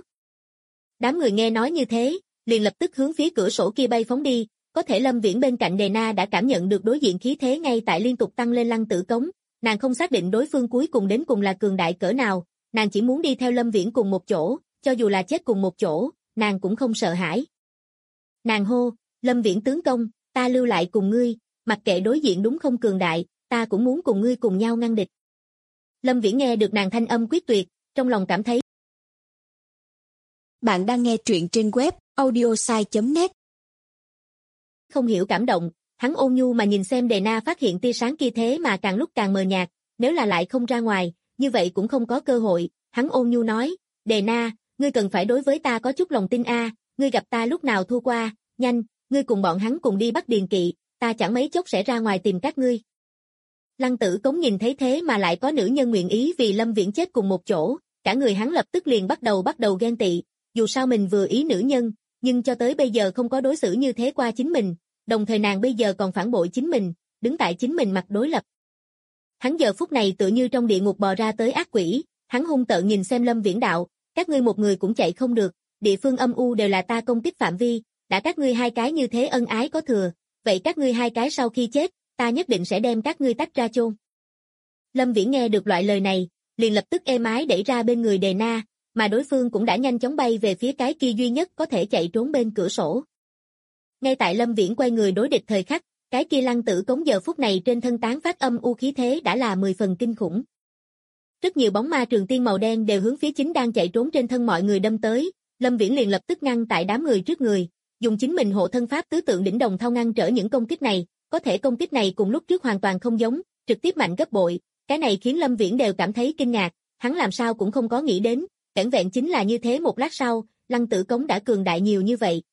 Đám người nghe nói như thế, liền lập tức hướng phía cửa sổ kia bay phóng đi, có thể Lâm Viễn bên cạnh Đề Na đã cảm nhận được đối diện khí thế ngay tại liên tục tăng lên Lăng Tử Cống, nàng không xác định đối phương cuối cùng đến cùng là cường đại cỡ nào, nàng chỉ muốn đi theo Lâm Viễn cùng một chỗ, cho dù là chết cùng một chỗ, nàng cũng không sợ hãi. Nàng hô, Lâm Viễn tướng công, ta lưu lại cùng ngươi, mặc kệ đối diện đúng không cường đại, ta cũng muốn cùng ngươi cùng nhau ngăn địch. Lâm Viễn nghe được nàng thanh âm quyết tuyệt, trong lòng cảm thấy. Bạn đang nghe truyện trên web audiosai.net. Không hiểu cảm động, hắn ôn nhu mà nhìn xem Đề Na phát hiện tia sáng kia thế mà càng lúc càng mờ nhạt, nếu là lại không ra ngoài, như vậy cũng không có cơ hội, hắn ôn nhu nói, Đề Na, ngươi cần phải đối với ta có chút lòng tin a, ngươi gặp ta lúc nào thua qua, nhanh, ngươi cùng bọn hắn cùng đi bắt Điền Kỵ, ta chẳng mấy chốc sẽ ra ngoài tìm các ngươi. Lăng Tử Cống nhìn thấy thế mà lại có nữ nhân nguyện ý vì Lâm Viễn chết cùng một chỗ, cả người hắn lập tức liền bắt đầu ghen tị, dù sao mình vừa ý nữ nhân, nhưng cho tới bây giờ không có đối xử như thế qua chính mình, đồng thời nàng bây giờ còn phản bội chính mình, đứng tại chính mình mặt đối lập. Hắn giờ phút này tựa như trong địa ngục bò ra tới ác quỷ, hắn hung tợn nhìn xem Lâm Viễn đạo, các ngươi một người cũng chạy không được, địa phương âm u đều là ta công kích phạm vi, đã các ngươi hai cái như thế ân ái có thừa, vậy các ngươi hai cái sau khi chết, ta nhất định sẽ đem các ngươi tách ra chôn. Lâm Viễn nghe được loại lời này, liền lập tức êm ái đẩy ra bên người Đề Na, mà đối phương cũng đã nhanh chóng bay về phía cái kia duy nhất có thể chạy trốn bên cửa sổ. Ngay tại Lâm Viễn quay người đối địch thời khắc, cái kia Lăng Tử Cống giờ phút này trên thân tán phát âm u khí thế đã là 10 phần kinh khủng. Rất nhiều bóng ma trường tiên màu đen đều hướng phía chính đang chạy trốn trên thân mọi người đâm tới, Lâm Viễn liền lập tức ngăn tại đám người trước người, dùng chính mình hộ thân pháp tứ tượng đỉnh đồng thau ngăn trở những công kích này, có thể công kích này cùng lúc trước hoàn toàn không giống, trực tiếp mạnh gấp bội, cái này khiến Lâm Viễn đều cảm thấy kinh ngạc, hắn làm sao cũng không có nghĩ đến, vẻn vẹn chính là như thế một lát sau, Lăng Tử Cống đã cường đại nhiều như vậy.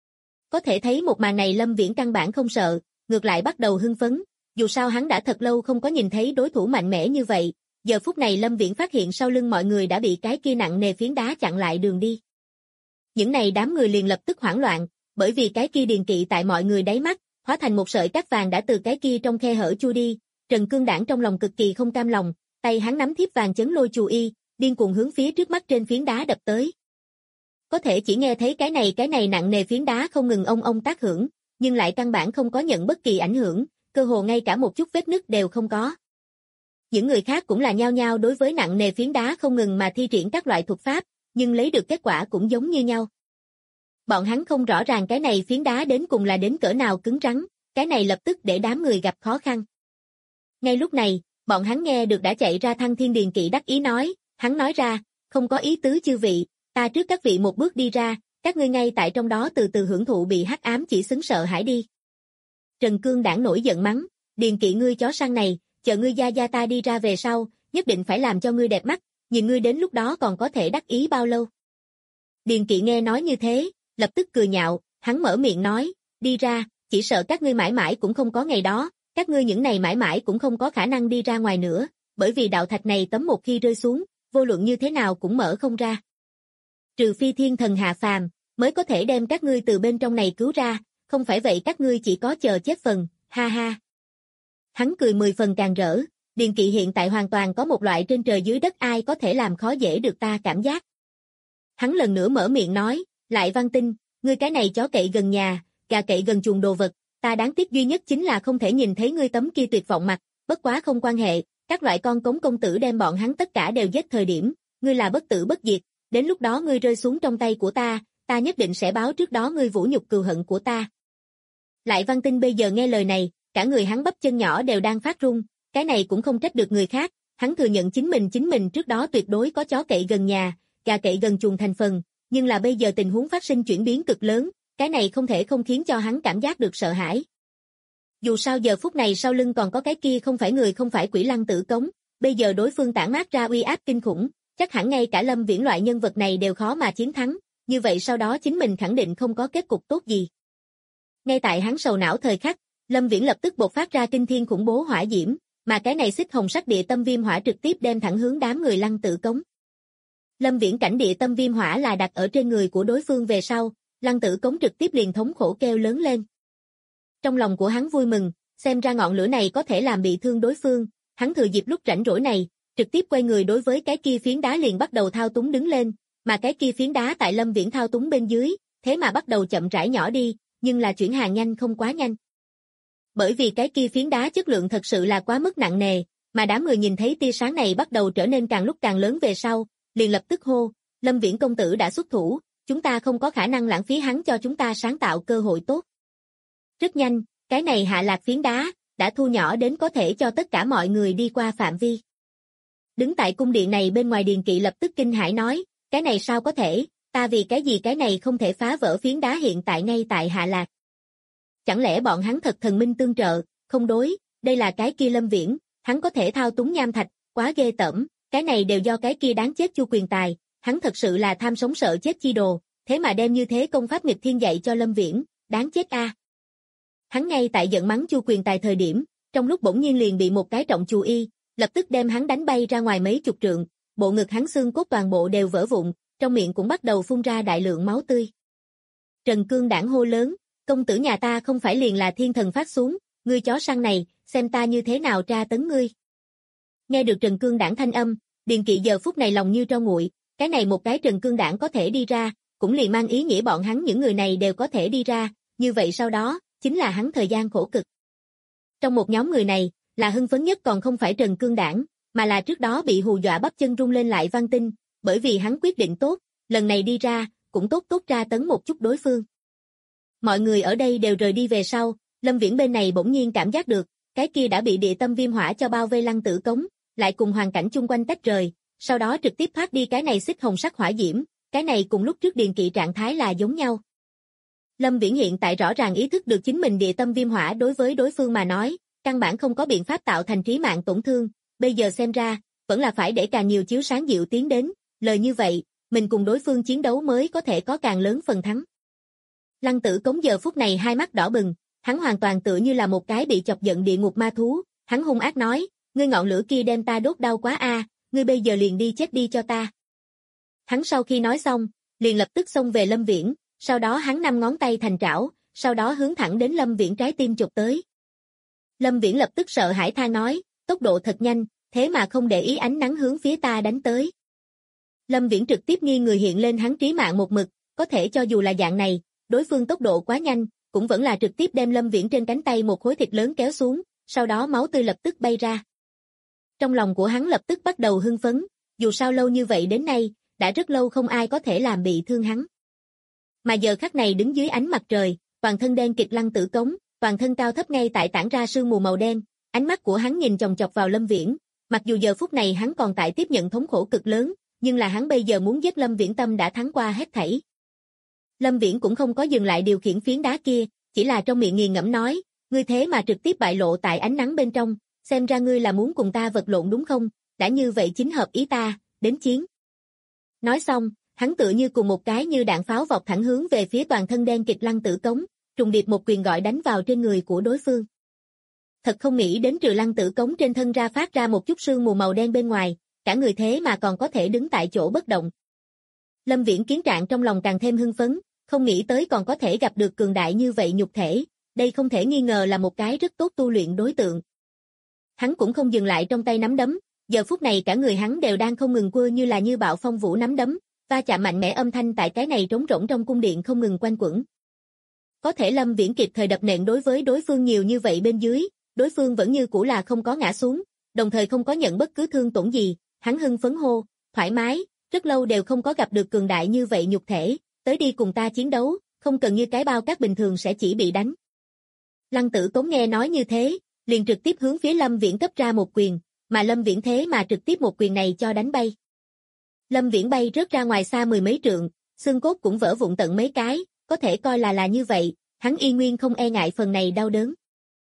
Có thể thấy một màn này Lâm Viễn căn bản không sợ, ngược lại bắt đầu hưng phấn, dù sao hắn đã thật lâu không có nhìn thấy đối thủ mạnh mẽ như vậy, giờ phút này Lâm Viễn phát hiện sau lưng mọi người đã bị cái kia nặng nề phiến đá chặn lại đường đi. Những này đám người liền lập tức hoảng loạn, bởi vì cái kia điền kỵ tại mọi người đáy mắt, hóa thành một sợi cát vàng đã từ cái kia trong khe hở chui đi, Trần Cương Đảng trong lòng cực kỳ không cam lòng, tay hắn nắm thiếp vàng chấn lôi chù y, điên cuồng hướng phía trước mắt trên phiến đá đập tới. Có thể chỉ nghe thấy cái này nặng nề phiến đá không ngừng ông tác hưởng, nhưng lại căn bản không có nhận bất kỳ ảnh hưởng, cơ hồ ngay cả một chút vết nứt đều không có. Những người khác cũng là nhao nhao đối với nặng nề phiến đá không ngừng mà thi triển các loại thuật pháp, nhưng lấy được kết quả cũng giống như nhau. Bọn hắn không rõ ràng cái này phiến đá đến cùng là đến cỡ nào cứng rắn, cái này lập tức để đám người gặp khó khăn. Ngay lúc này, bọn hắn nghe được đã chạy ra Thăng Thiên Điền Kỵ đắc ý nói, hắn nói ra, không có ý tứ chư vị, ta trước các vị một bước đi ra, các ngươi ngay tại trong đó từ từ hưởng thụ bị hắc ám chỉ xứng sợ hãi đi. Trần Cương Đảng nổi giận mắng, Điền Kỵ ngươi chó săn này, chờ ngươi gia ta đi ra về sau, nhất định phải làm cho ngươi đẹp mắt, nhìn ngươi đến lúc đó còn có thể đắc ý bao lâu. Điền Kỵ nghe nói như thế, lập tức cười nhạo, hắn mở miệng nói, đi ra, chỉ sợ các ngươi mãi mãi cũng không có ngày đó, các ngươi những này mãi mãi cũng không có khả năng đi ra ngoài nữa, bởi vì đạo thạch này tấm một khi rơi xuống, vô luận như thế nào cũng mở không ra. Trừ phi thiên thần hạ phàm, mới có thể đem các ngươi từ bên trong này cứu ra, không phải vậy các ngươi chỉ có chờ chết phần, ha ha. Hắn cười 10 phần càng rỡ, Điền Kỵ hiện tại hoàn toàn có một loại trên trời dưới đất ai có thể làm khó dễ được ta cảm giác. Hắn lần nữa mở miệng nói, Lại Văn Tinh, ngươi cái này chó cậy gần nhà, gà cậy gần chuồng đồ vật, ta đáng tiếc duy nhất chính là không thể nhìn thấy ngươi tấm kia tuyệt vọng mặt, bất quá không quan hệ, các loại con cống công tử đem bọn hắn tất cả đều giết thời điểm, ngươi là bất tử bất diệt, đến lúc đó ngươi rơi xuống trong tay của ta nhất định sẽ báo trước đó ngươi vũ nhục cừu hận của ta. Lại Văn Tinh bây giờ nghe lời này, cả người hắn bắp chân nhỏ đều đang phát run, cái này cũng không trách được người khác, hắn thừa nhận chính mình trước đó tuyệt đối có chó cậy gần nhà, gà cậy gần chuồng thành phần, nhưng là bây giờ tình huống phát sinh chuyển biến cực lớn, cái này không thể không khiến cho hắn cảm giác được sợ hãi. Dù sao giờ phút này sau lưng còn có cái kia không phải người không phải quỷ Lăng Tử Cống, bây giờ đối phương tản mát ra uy áp kinh khủng, chắc hẳn ngay cả Lâm Viễn loại nhân vật này đều khó mà chiến thắng, như vậy sau đó chính mình khẳng định không có kết cục tốt gì. Ngay tại hắn sầu não thời khắc, Lâm Viễn lập tức bộc phát ra kinh thiên khủng bố hỏa diễm, mà cái này xích hồng sắc địa tâm viêm hỏa trực tiếp đem thẳng hướng đám người Lăng Tử Cống. Lâm Viễn cảnh địa tâm viêm hỏa là đặt ở trên người của đối phương về sau, Lăng Tử Cống trực tiếp liền thống khổ kêu lớn lên. Trong lòng của hắn vui mừng, xem ra ngọn lửa này có thể làm bị thương đối phương, hắn thừa dịp lúc rảnh rỗi này, trực tiếp quay người đối với cái kia phiến đá liền bắt đầu thao túng đứng lên, mà cái kia phiến đá tại Lâm Viễn thao túng bên dưới, thế mà bắt đầu chậm rãi nhỏ đi, nhưng là chuyển hàng nhanh không quá nhanh. Bởi vì cái kia phiến đá chất lượng thật sự là quá mức nặng nề, mà đám người nhìn thấy tia sáng này bắt đầu trở nên càng lúc càng lớn về sau, liền lập tức hô, Lâm Viễn công tử đã xuất thủ, chúng ta không có khả năng lãng phí hắn cho chúng ta sáng tạo cơ hội tốt. Rất nhanh, cái này hạ lạc phiến đá, đã thu nhỏ đến có thể cho tất cả mọi người đi qua phạm vi. Đứng tại cung điện này bên ngoài Điền Kỵ lập tức kinh hãi nói, cái này sao có thể, ta vì cái gì cái này không thể phá vỡ phiến đá hiện tại ngay tại hạ lạc. Chẳng lẽ bọn hắn thật thần minh tương trợ, không đối, đây là cái kia Lâm Viễn, hắn có thể thao túng nham thạch, quá ghê tởm, cái này đều do cái kia đáng chết Chu Quyền Tài, hắn thật sự là tham sống sợ chết chi đồ, thế mà đem như thế công pháp nghịch thiên dạy cho Lâm Viễn, đáng chết a. Hắn ngay tại giận mắng Chu Quyền Tài thời điểm, trong lúc bỗng nhiên liền bị một cái trọng chù y, lập tức đem hắn đánh bay ra ngoài mấy chục trượng, bộ ngực hắn xương cốt toàn bộ đều vỡ vụn, trong miệng cũng bắt đầu phun ra đại lượng máu tươi. Trần Cương Đảng hô lớn, công tử nhà ta không phải liền là thiên thần phát xuống, ngươi chó săn này, xem ta như thế nào tra tấn ngươi. Nghe được Trần Cương Đảng thanh âm, Điền Kỵ giờ phút này lòng như tro nguội, cái này một cái Trần Cương Đảng có thể đi ra, cũng liền mang ý nghĩa bọn hắn những người này đều có thể đi ra, như vậy sau đó, chính là hắn thời gian khổ cực. Trong một nhóm người này, là hưng phấn nhất còn không phải Trần Cương Đảng, mà là trước đó bị hù dọa bắp chân rung lên Lại Văn Tinh, bởi vì hắn quyết định tốt, lần này đi ra, cũng tốt tra tấn một chút đối phương. Mọi người ở đây đều rời đi về sau, Lâm Viễn bên này bỗng nhiên cảm giác được, cái kia đã bị địa tâm viêm hỏa cho bao vây Lăng Tử Cống, lại cùng hoàn cảnh chung quanh tách rời, sau đó trực tiếp thoát đi cái này xích hồng sắc hỏa diễm, cái này cùng lúc trước điền kỵ trạng thái là giống nhau. Lâm Viễn hiện tại rõ ràng ý thức được chính mình địa tâm viêm hỏa đối với đối phương mà nói, căn bản không có biện pháp tạo thành trí mạng tổn thương, bây giờ xem ra, vẫn là phải để càng nhiều chiếu sáng dịu tiến đến, lời như vậy, mình cùng đối phương chiến đấu mới có thể có càng lớn phần thắng. Lăng Tử Cống giờ phút này hai mắt đỏ bừng, hắn hoàn toàn tựa như là một cái bị chọc giận địa ngục ma thú, hắn hung ác nói, ngươi ngọn lửa kia đem ta đốt đau quá a, ngươi bây giờ liền đi chết đi cho ta. Hắn sau khi nói xong, liền lập tức xông về Lâm Viễn, sau đó hắn 5 ngón tay thành trảo, sau đó hướng thẳng đến Lâm Viễn trái tim chụp tới. Lâm Viễn lập tức sợ hãi than nói, tốc độ thật nhanh, thế mà không để ý ánh nắng hướng phía ta đánh tới. Lâm Viễn trực tiếp nghiêng người hiện lên hắn trí mạng một mực, có thể cho dù là dạng này, đối phương tốc độ quá nhanh, cũng vẫn là trực tiếp đem Lâm Viễn trên cánh tay một khối thịt lớn kéo xuống, sau đó máu tươi lập tức bay ra. Trong lòng của hắn lập tức bắt đầu hưng phấn, dù sao lâu như vậy đến nay, đã rất lâu không ai có thể làm bị thương hắn. Mà giờ khắc này đứng dưới ánh mặt trời, toàn thân đen kịt Lăng Tử Cống, toàn thân cao thấp ngay tại tản ra sương mù màu đen, ánh mắt của hắn nhìn chòng chọc vào Lâm Viễn, mặc dù giờ phút này hắn còn tại tiếp nhận thống khổ cực lớn, nhưng là hắn bây giờ muốn giết Lâm Viễn tâm đã thắng qua hết thảy. Lâm Viễn cũng không có dừng lại điều khiển phiến đá kia, chỉ là trong miệng nghiền ngẫm nói, ngươi thế mà trực tiếp bại lộ tại ánh nắng bên trong, xem ra ngươi là muốn cùng ta vật lộn đúng không, đã như vậy chính hợp ý ta, đến chiến. Nói xong, hắn tựa như cùng một cái như đạn pháo vọt thẳng hướng về phía toàn thân đen kịt Lăng Tử Cống, trùng điệp một quyền gọi đánh vào trên người của đối phương. Thật không nghĩ đến trừ Lăng Tử Cống trên thân ra phát ra một chút sương mù màu đen bên ngoài, cả người thế mà còn có thể đứng tại chỗ bất động. Lâm Viễn kiến trạng trong lòng càng thêm hưng phấn, không nghĩ tới còn có thể gặp được cường đại như vậy nhục thể, đây không thể nghi ngờ là một cái rất tốt tu luyện đối tượng. Hắn cũng không dừng lại trong tay nắm đấm, giờ phút này cả người hắn đều đang không ngừng quơ như là như bạo phong vũ nắm đấm, va chạm mạnh mẽ âm thanh tại cái này trống rỗng trong cung điện không ngừng quanh quẩn. Có thể Lâm Viễn kịp thời đập nện đối với đối phương nhiều như vậy bên dưới, đối phương vẫn như cũ là không có ngã xuống, đồng thời không có nhận bất cứ thương tổn gì, hắn hưng phấn hô, thoải mái, rất lâu đều không có gặp được cường đại như vậy nhục thể, tới đi cùng ta chiến đấu, không cần như cái bao cát bình thường sẽ chỉ bị đánh. Lăng Tử Cống nghe nói như thế, liền trực tiếp hướng phía Lâm Viễn cấp ra một quyền, mà Lâm Viễn thế mà trực tiếp một quyền này cho đánh bay. Lâm Viễn bay rớt ra ngoài xa 10 mấy trượng, xương cốt cũng vỡ vụn tận mấy cái, có thể coi là như vậy, hắn y nguyên không e ngại phần này đau đớn.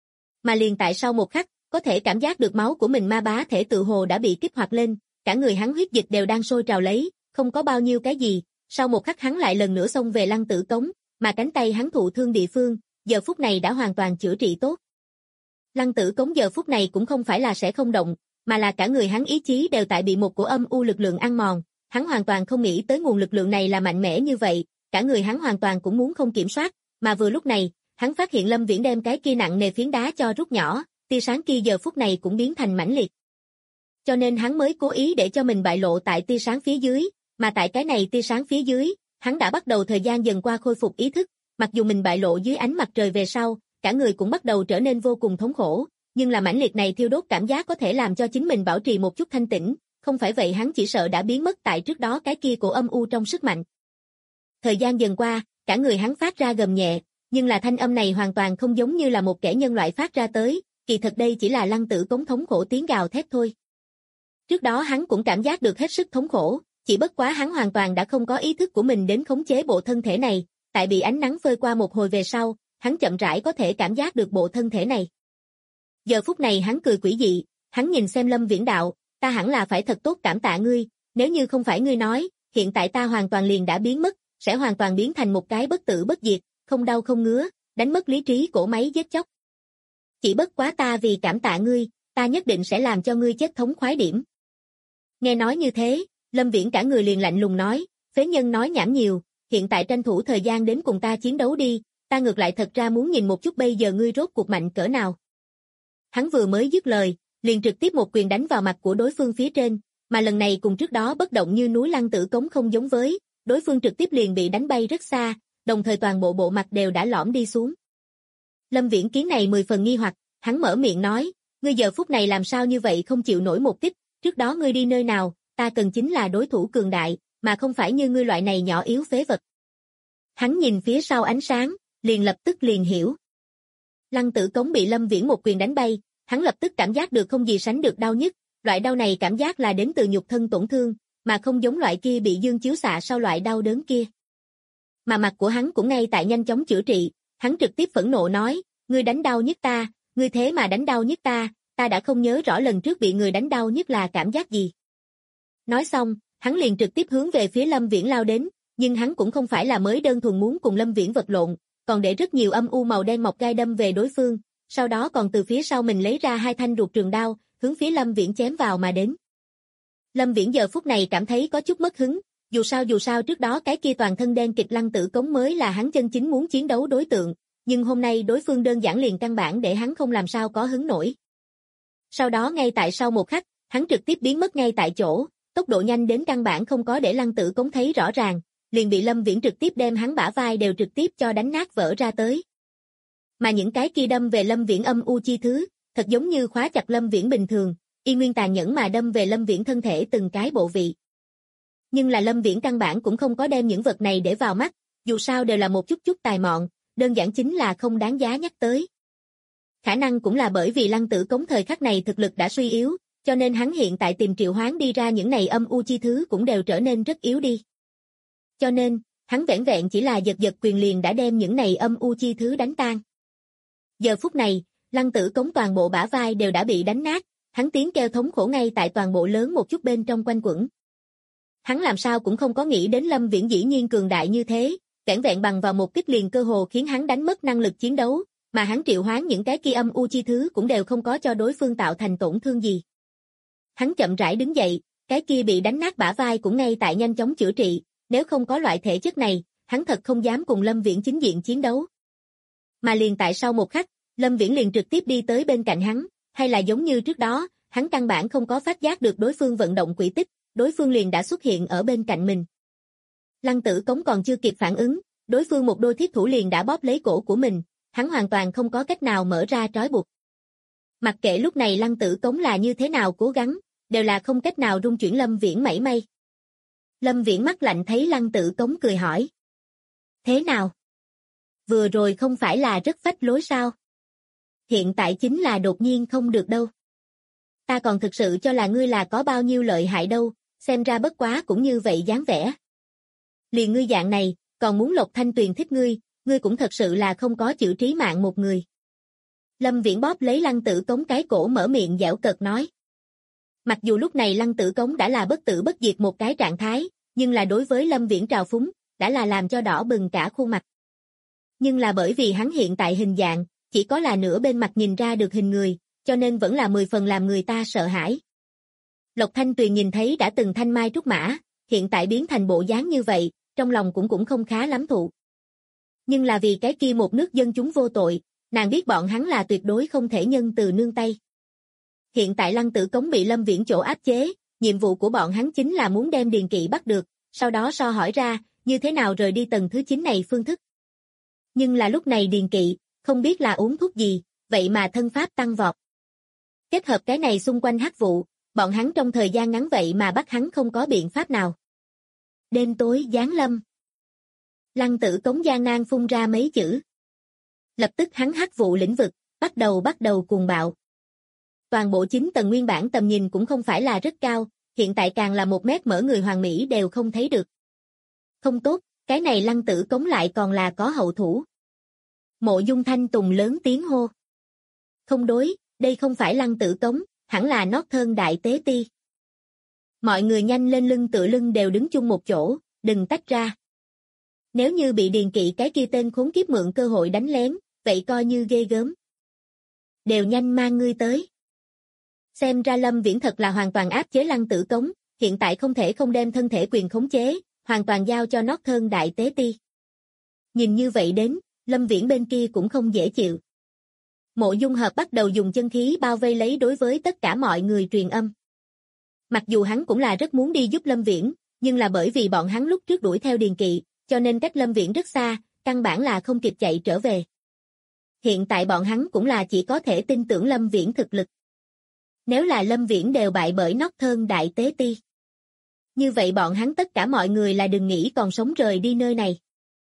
Mà liền tại sau một khắc, có thể cảm giác được máu của mình ma bá thể tự hồ đã bị kích hoạt lên, cả người hắn huyết dịch đều đang sôi trào lấy, không có bao nhiêu cái gì, sau một khắc hắn lại lần nữa xông về Lăng Tử Cống, mà cánh tay hắn thụ thương địa phương, giờ phút này đã hoàn toàn chữa trị tốt. Lăng Tử Cống giờ phút này cũng không phải là sẽ không động, mà là cả người hắn ý chí đều tại bị một cổ âm u lực lượng ăn mòn, hắn hoàn toàn không nghĩ tới nguồn lực lượng này là mạnh mẽ như vậy, cả người hắn hoàn toàn cũng muốn không kiểm soát, mà vừa lúc này, hắn phát hiện Lâm Viễn đem cái kia nặng nề phiến đá cho rút nhỏ, tia sáng kia giờ phút này cũng biến thành mãnh liệt. Cho nên hắn mới cố ý để cho mình bại lộ tại tia sáng phía dưới, mà tại cái này tia sáng phía dưới, hắn đã bắt đầu thời gian dần qua khôi phục ý thức, mặc dù mình bại lộ dưới ánh mặt trời về sau, cả người cũng bắt đầu trở nên vô cùng thống khổ, nhưng là mãnh liệt này thiêu đốt cảm giác có thể làm cho chính mình bảo trì một chút thanh tĩnh, không phải vậy hắn chỉ sợ đã biến mất tại trước đó cái kia cổ âm u trong sức mạnh. Thời gian dần qua, cả người hắn phát ra gầm nhẹ, nhưng là thanh âm này hoàn toàn không giống như là một kẻ nhân loại phát ra tới, kỳ thật đây chỉ là Lăng Tử Cống thống khổ tiếng gào thét thôi. Trước đó hắn cũng cảm giác được hết sức thống khổ, chỉ bất quá hắn hoàn toàn đã không có ý thức của mình đến khống chế bộ thân thể này, tại bị ánh nắng phơi qua một hồi về sau, hắn chậm rãi có thể cảm giác được bộ thân thể này. Giờ phút này hắn cười quỷ dị, hắn nhìn xem Lâm Viễn đạo, ta hẳn là phải thật tốt cảm tạ ngươi, nếu như không phải ngươi nói, hiện tại ta hoàn toàn liền đã biến mất, sẽ hoàn toàn biến thành một cái bất tử bất diệt, không đau không ngứa, đánh mất lý trí cổ máy giết chóc. Chỉ bất quá ta vì cảm tạ ngươi, ta nhất định sẽ làm cho ngươi chết thống khoái điểm. Nghe nói như thế, Lâm Viễn cả người liền lạnh lùng nói, phế nhân nói nhảm nhiều, hiện tại tranh thủ thời gian đến cùng ta chiến đấu đi, ta ngược lại thật ra muốn nhìn một chút bây giờ ngươi rốt cuộc mạnh cỡ nào. Hắn vừa mới dứt lời, liền trực tiếp một quyền đánh vào mặt của đối phương phía trên, mà lần này cùng trước đó bất động như núi Lăng Tử Cống không giống với, đối phương trực tiếp liền bị đánh bay rất xa, đồng thời toàn bộ bộ mặt đều đã lõm đi xuống. Lâm Viễn kiến này 10 phần nghi hoặc, hắn mở miệng nói, ngươi giờ phút này làm sao như vậy không chịu nổi một kích, trước đó ngươi đi nơi nào, ta cần chính là đối thủ cường đại, mà không phải như ngươi loại này nhỏ yếu phế vật. Hắn nhìn phía sau ánh sáng, liền lập tức liền hiểu. Lăng Tử Cống bị Lâm Viễn một quyền đánh bay, hắn lập tức cảm giác được không gì sánh được đau nhức, Loại đau này cảm giác là đến từ nhục thân tổn thương, mà không giống loại kia bị dương chiếu xạ sau loại đau đớn kia. Mà mặt của hắn cũng ngay tại nhanh chóng chữa trị, hắn trực tiếp phẫn nộ nói, ngươi đánh đau nhất ta, ngươi thế mà đánh đau nhất ta đã không nhớ rõ lần trước bị người đánh đau nhất là cảm giác gì. Nói xong, hắn liền trực tiếp hướng về phía Lâm Viễn lao đến, nhưng hắn cũng không phải là mới đơn thuần muốn cùng Lâm Viễn vật lộn, còn để rất nhiều âm u màu đen mọc gai đâm về đối phương, sau đó còn từ phía sau mình lấy ra 2 thanh ruột trường đao, hướng phía Lâm Viễn chém vào mà đến. Lâm Viễn giờ phút này cảm thấy có chút mất hứng, dù sao trước đó cái kia toàn thân đen kịt Lăng Tử Cống mới là hắn chân chính muốn chiến đấu đối tượng, nhưng hôm nay đối phương đơn giản liền căn bản để hắn không làm sao có hứng nổi. Sau đó ngay tại sau một khắc, hắn trực tiếp biến mất ngay tại chỗ, tốc độ nhanh đến căn bản không có để Lăng Tử Cống thấy rõ ràng, liền bị Lâm Viễn trực tiếp đem hắn bả vai đều trực tiếp cho đánh nát vỡ ra tới. Mà những cái kia đâm về Lâm Viễn âm u chi thứ, thật giống như khóa chặt Lâm Viễn bình thường, y nguyên tàn nhẫn mà đâm về Lâm Viễn thân thể từng cái bộ vị. Nhưng là Lâm Viễn căn bản cũng không có đem những vật này để vào mắt, dù sao đều là một chút tài mọn, đơn giản chính là không đáng giá nhắc tới. Khả năng cũng là bởi vì Lăng Tử Cống thời khắc này thực lực đã suy yếu, cho nên hắn hiện tại tìm triệu hoán đi ra những này âm u chi thứ cũng đều trở nên rất yếu đi. Cho nên, hắn vẻn vẹn chỉ là giật quyền liền đã đem những này âm u chi thứ đánh tan. Giờ phút này, Lăng Tử Cống toàn bộ bả vai đều đã bị đánh nát, hắn tiếng kêu thống khổ ngay tại toàn bộ lớn một chút bên trong quanh quẩn. Hắn làm sao cũng không có nghĩ đến Lâm Viễn dĩ nhiên cường đại như thế, vẻn vẹn bằng vào một kích liền cơ hồ khiến hắn đánh mất năng lực chiến đấu, mà hắn triệu hoán những cái kia âm u chi thứ cũng đều không có cho đối phương tạo thành tổn thương gì. Hắn chậm rãi đứng dậy, cái kia bị đánh nát bả vai cũng ngay tại nhanh chóng chữa trị, nếu không có loại thể chất này, hắn thật không dám cùng Lâm Viễn chính diện chiến đấu. Mà liền tại sau một khắc, Lâm Viễn liền trực tiếp đi tới bên cạnh hắn, hay là giống như trước đó, hắn căn bản không có phát giác được đối phương vận động quỹ tích, đối phương liền đã xuất hiện ở bên cạnh mình. Lăng Tử Cống còn chưa kịp phản ứng, đối phương một đôi thiết thủ liền đã bóp lấy cổ của mình, hắn hoàn toàn không có cách nào mở ra trói buộc. Mặc kệ lúc này Lăng Tử Cống là như thế nào cố gắng, đều là không cách nào rung chuyển Lâm Viễn mảy may. Lâm Viễn mắt lạnh thấy Lăng Tử Cống cười hỏi. Thế nào? Vừa rồi không phải là rất phách lối sao? Hiện tại chính là đột nhiên không được đâu. Ta còn thực sự cho là ngươi là có bao nhiêu lợi hại đâu, xem ra bất quá cũng như vậy dáng vẻ. Liền ngươi dạng này, còn muốn Lộc Thanh Tuyền thích ngươi cũng thật sự là không có chữ trí mạng một người. Lâm Viễn bóp lấy Lăng Tử Cống cái cổ mở miệng giễu cợt nói. Mặc dù lúc này Lăng Tử Cống đã là bất tử bất diệt một cái trạng thái, nhưng là đối với Lâm Viễn trào phúng, đã là làm cho đỏ bừng cả khuôn mặt. Nhưng là bởi vì hắn hiện tại hình dạng, chỉ có là nửa bên mặt nhìn ra được hình người, cho nên vẫn là 10 phần làm người ta sợ hãi. Lộc Thanh Tuyền nhìn thấy đã từng thanh mai trúc mã, hiện tại biến thành bộ dáng như vậy, trong lòng cũng không khá lắm thụ. Nhưng là vì cái kia một nước dân chúng vô tội, nàng biết bọn hắn là tuyệt đối không thể nhân từ nương tay. Hiện tại Lăng Tử Cống bị Lâm Viễn chỗ áp chế, nhiệm vụ của bọn hắn chính là muốn đem Điền Kỵ bắt được, sau đó so hỏi ra, như thế nào rời đi tầng thứ 9 này phương thức. Nhưng là lúc này Điền Kỵ, không biết là uống thuốc gì, vậy mà thân pháp tăng vọt. Kết hợp cái này xung quanh hắc vụ, bọn hắn trong thời gian ngắn vậy mà bắt hắn không có biện pháp nào. Đêm tối giáng lâm. Lăng Tử Cống gian nan phun ra mấy chữ. Lập tức hắn hắc vụ lĩnh vực, bắt đầu cuồng bạo. Toàn bộ 9 tầng nguyên bản tầm nhìn cũng không phải là rất cao, hiện tại càng là 1 mét mở người hoàng mỹ đều không thấy được. Không tốt, cái này Lăng Tử Cống lại còn là có hậu thủ. Mộ Dung Thanh Tùng lớn tiếng hô. Không đối, đây không phải Lăng Tử Cống, hẳn là Northern Đại Tế Ti. Mọi người nhanh lên lưng tựa lưng đều đứng chung một chỗ, đừng tách ra. Nếu như bị Điền Kỵ cái kia tên khốn kiếp mượn cơ hội đánh lén, vậy coi như ghê gớm. Đều nhanh mang ngươi tới. Xem ra Lâm Viễn thật là hoàn toàn áp chế Lăng Tử Cống, hiện tại không thể không đem thân thể quyền khống chế, hoàn toàn giao cho Northern Đại Tế Ti. Nhìn như vậy đến, Lâm Viễn bên kia cũng không dễ chịu. Mộ Dung Hợp bắt đầu dùng chân khí bao vây lấy đối với tất cả mọi người truyền âm. Mặc dù hắn cũng là rất muốn đi giúp Lâm Viễn, nhưng là bởi vì bọn hắn lúc trước đuổi theo Điền Kỵ, cho nên cách Lâm Viễn rất xa, căn bản là không kịp chạy trở về. Hiện tại bọn hắn cũng là chỉ có thể tin tưởng Lâm Viễn thực lực. Nếu là Lâm Viễn đều bại bởi Northern Đại Tế Ti, như vậy bọn hắn tất cả mọi người là đừng nghĩ còn sống rời đi nơi này.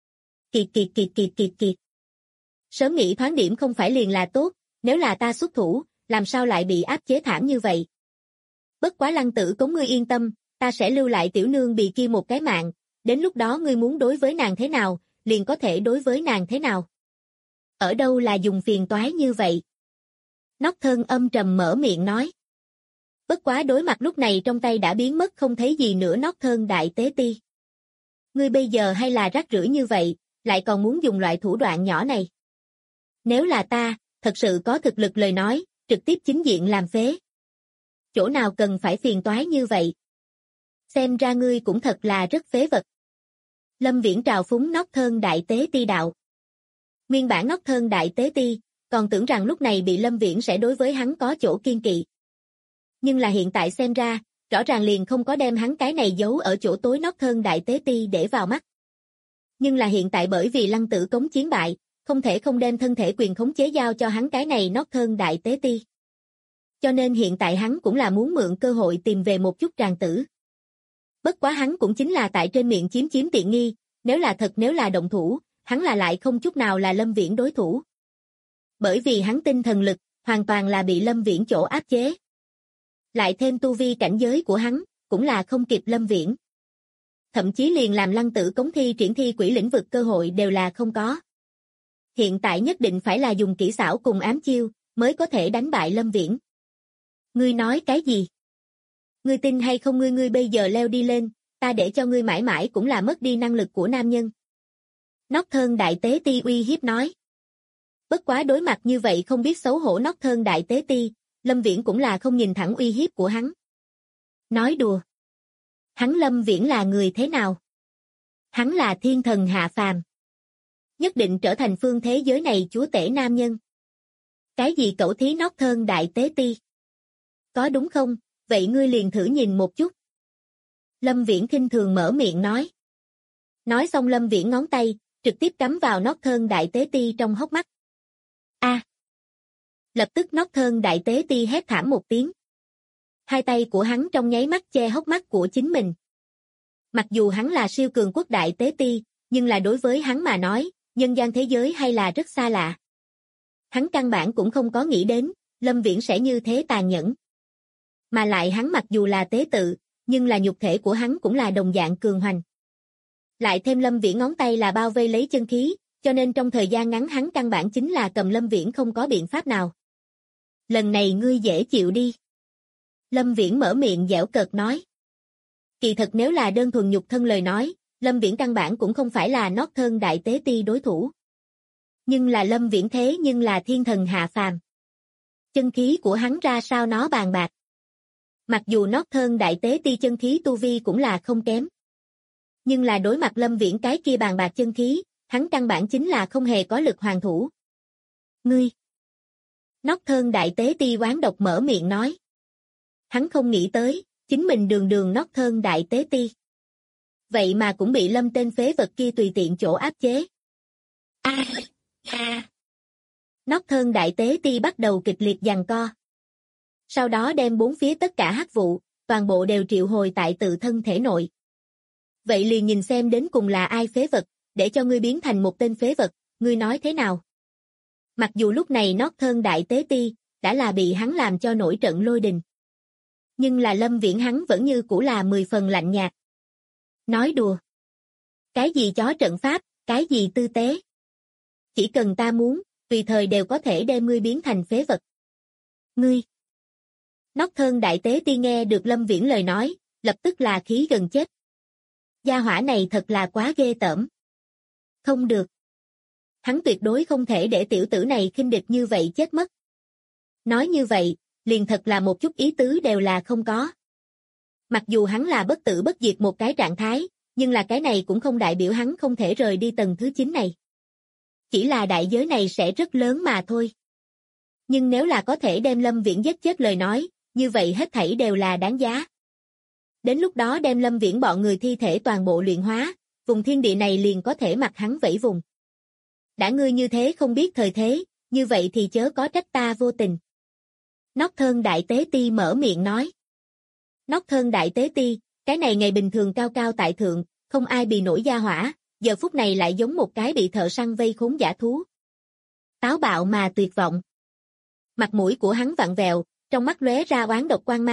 Kiệt. Sớm nghĩ thoáng điểm không phải liền là tốt, nếu là ta xuất thủ, làm sao lại bị áp chế thảm như vậy. Bất quá Lăng Tử Cống ngươi yên tâm, ta sẽ lưu lại tiểu nương bị kia một cái mạng, đến lúc đó ngươi muốn đối với nàng thế nào, liền có thể đối với nàng thế nào. Ở đâu là dùng phiền toái như vậy? Nóc Thân âm trầm mở miệng nói. Bất quá đối mặt lúc này trong tay đã biến mất không thấy gì nữa Nóc Thân đại tế ti. Ngươi bây giờ hay là rác rưởi như vậy, lại còn muốn dùng loại thủ đoạn nhỏ này. Nếu là ta, thật sự có thực lực lời nói, trực tiếp chính diện làm phế. Chỗ nào cần phải phiền toái như vậy? Xem ra ngươi cũng thật là rất phế vật. Lâm Viễn trào phúng Nóc Thân đại tế ti đạo. Nguyên bản Nóc Thân đại tế ti, còn tưởng rằng lúc này bị Lâm Viễn sẽ đối với hắn có chỗ kiên kỵ. Nhưng là hiện tại xem ra, rõ ràng liền không có đem hắn cái này giấu ở chỗ tối Nóc Thân đại tế ti để vào mắt. Nhưng là hiện tại bởi vì Lăng Tử Cống chiến bại, không thể không đem thân thể quyền khống chế giao cho hắn cái này Nóc Thân đại tế ti. Cho nên hiện tại hắn cũng là muốn mượn cơ hội tìm về một chút tràng tử. Bất quá hắn cũng chính là tại trên miệng chiếm tiện nghi, nếu là động thủ, hắn là lại không chút nào là Lâm Viễn đối thủ. Bởi vì hắn tinh thần lực, hoàn toàn là bị Lâm Viễn chỗ áp chế. Lại thêm tu vi cảnh giới của hắn, cũng là không kịp Lâm Viễn. Thậm chí liền làm Lăng Tử Cống thi triển thi quỷ lĩnh vực cơ hội đều là không có. Hiện tại nhất định phải là dùng kỹ xảo cùng ám chiêu, mới có thể đánh bại Lâm Viễn. Ngươi nói cái gì? Ngươi tin hay không ngươi bây giờ leo đi lên, ta để cho ngươi mãi mãi cũng là mất đi năng lực của nam nhân. Nóc Thân đại tế ti uy hiếp nói. Bất quá đối mặt như vậy không biết xấu hổ Nóc Thân đại tế ti, Lâm Viễn cũng là không nhìn thẳng uy hiếp của hắn. Nói đùa. Hắn Lâm Viễn là người thế nào? Hắn là thiên thần hạ phàm. Nhất định trở thành phương thế giới này chúa tể nam nhân. Cái gì cẩu thí Nóc Thân đại tế ti? Có đúng không? Vậy ngươi liền thử nhìn một chút. Lâm Viễn khinh thường mở miệng nói. Nói xong Lâm Viễn ngón tay, trực tiếp cắm vào Nóc Thân đại tế ti trong hốc mắt. A! Lập tức Nóc Thân đại tế ti hét thảm một tiếng. Hai tay của hắn trong nháy mắt che hốc mắt của chính mình. Mặc dù hắn là siêu cường quốc đại tế ti, nhưng là đối với hắn mà nói, nhân gian thế giới hay là rất xa lạ. Hắn căn bản cũng không có nghĩ đến, Lâm Viễn sẽ như thế tàn nhẫn. Mà lại hắn mặc dù là tế tự, nhưng là nhục thể của hắn cũng là đồng dạng cường hoành. Lại thêm Lâm Viễn ngón tay là bao vây lấy chân khí, cho nên trong thời gian ngắn hắn căn bản chính là cầm Lâm Viễn không có biện pháp nào. Lần này ngươi dễ chịu đi. Lâm Viễn mở miệng giễu cợt nói. Kỳ thật nếu là đơn thuần nhục thân lời nói, Lâm Viễn căn bản cũng không phải là Nóc Thân đại tế ti đối thủ. Nhưng là Lâm Viễn thế nhưng là thiên thần hạ phàm. Chân khí của hắn ra sao nó bàn bạc. Mặc dù Nóc Thân đại tế ti chân khí tu vi cũng là không kém. Nhưng là đối mặt Lâm Viễn cái kia bàn bạc chân khí, hắn căn bản chính là không hề có lực hoàn thủ. Ngươi! Nóc Thân đại tế ti oán độc mở miệng nói. Hắn không nghĩ tới, chính mình đường Nóc Thân đại tế ti. Vậy mà cũng bị Lâm tên phế vật kia tùy tiện chỗ áp chế. Nóc Thân đại tế ti bắt đầu kịch liệt giằng co. Sau đó đem bốn phía tất cả hắc vụ, toàn bộ đều triệu hồi tại tự thân thể nội. Vậy liền nhìn xem đến cùng là ai phế vật, để cho ngươi biến thành một tên phế vật, ngươi nói thế nào? Mặc dù lúc này Nóc Thân đại tế ti, đã là bị hắn làm cho nổi trận lôi đình. Nhưng là Lâm Viễn hắn vẫn như cũ là 10 phần lạnh nhạt. Nói đùa. Cái gì chó trận pháp, cái gì tư tế. Chỉ cần ta muốn, tùy thời đều có thể đem ngươi biến thành phế vật. Ngươi. Nóc Thân đại tế ti nghe được Lâm Viễn lời nói, lập tức là khí gần chết. Gia hỏa này thật là quá ghê tởm. Không được. Hắn tuyệt đối không thể để tiểu tử này khinh địch như vậy chết mất. Nói như vậy, liền thật là một chút ý tứ đều là không có. Mặc dù hắn là bất tử bất diệt một cái trạng thái, nhưng là cái này cũng không đại biểu hắn không thể rời đi tầng thứ 9 này. Chỉ là đại giới này sẽ rất lớn mà thôi. Nhưng nếu là có thể đem Lâm Viễn giết chết lời nói, như vậy hết thảy đều là đáng giá. Đến lúc đó đem Lâm Viễn bọn người thi thể toàn bộ luyện hóa, vùng thiên địa này liền có thể mặc hắn vẫy vùng. Đã ngươi như thế không biết thời thế, như vậy thì chớ có trách ta vô tình. Nóc Thân đại tế ti mở miệng nói. Nóc Thân đại tế ti, cái này ngày bình thường cao cao tại thượng, không ai bị nổi gia hỏa, giờ phút này lại giống một cái bị thợ săn vây khốn dã thú. Táo bạo mà tuyệt vọng. Mặt mũi của hắn vặn vẹo, trong mắt lóe ra oán độc quang mang,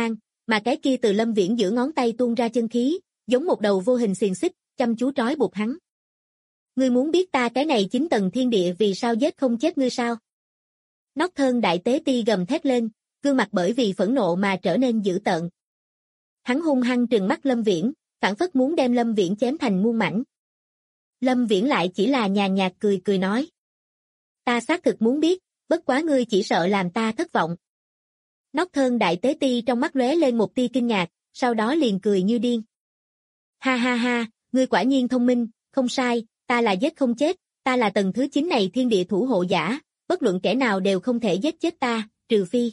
mà cái kia từ Lâm Viễn giữa ngón tay tuôn ra chân khí, giống một đầu vô hình xiềng xích, chăm chú trói buộc hắn. Ngươi muốn biết ta cái này 9 tầng thiên địa vì sao giết không chết ngươi sao? Nóc Thân Đại Tế Ti gầm thét lên, gương mặt bởi vì phẫn nộ mà trở nên dữ tợn. Hắn hung hăng trừng mắt Lâm Viễn, phảng phất muốn đem Lâm Viễn chém thành muôn mảnh. Lâm Viễn lại chỉ là nhàn nhạt cười cười nói. Ta xác thực muốn biết, bất quá ngươi chỉ sợ làm ta thất vọng. Nóc Thân Đại Tế Ti trong mắt lóe lên một tia kinh ngạc, sau đó liền cười như điên. Ha ha ha, ngươi quả nhiên thông minh, không sai, ta là giết không chết, ta là tầng thứ 9 này thiên địa thủ hộ giả, bất luận kẻ nào đều không thể giết chết ta, trừ phi.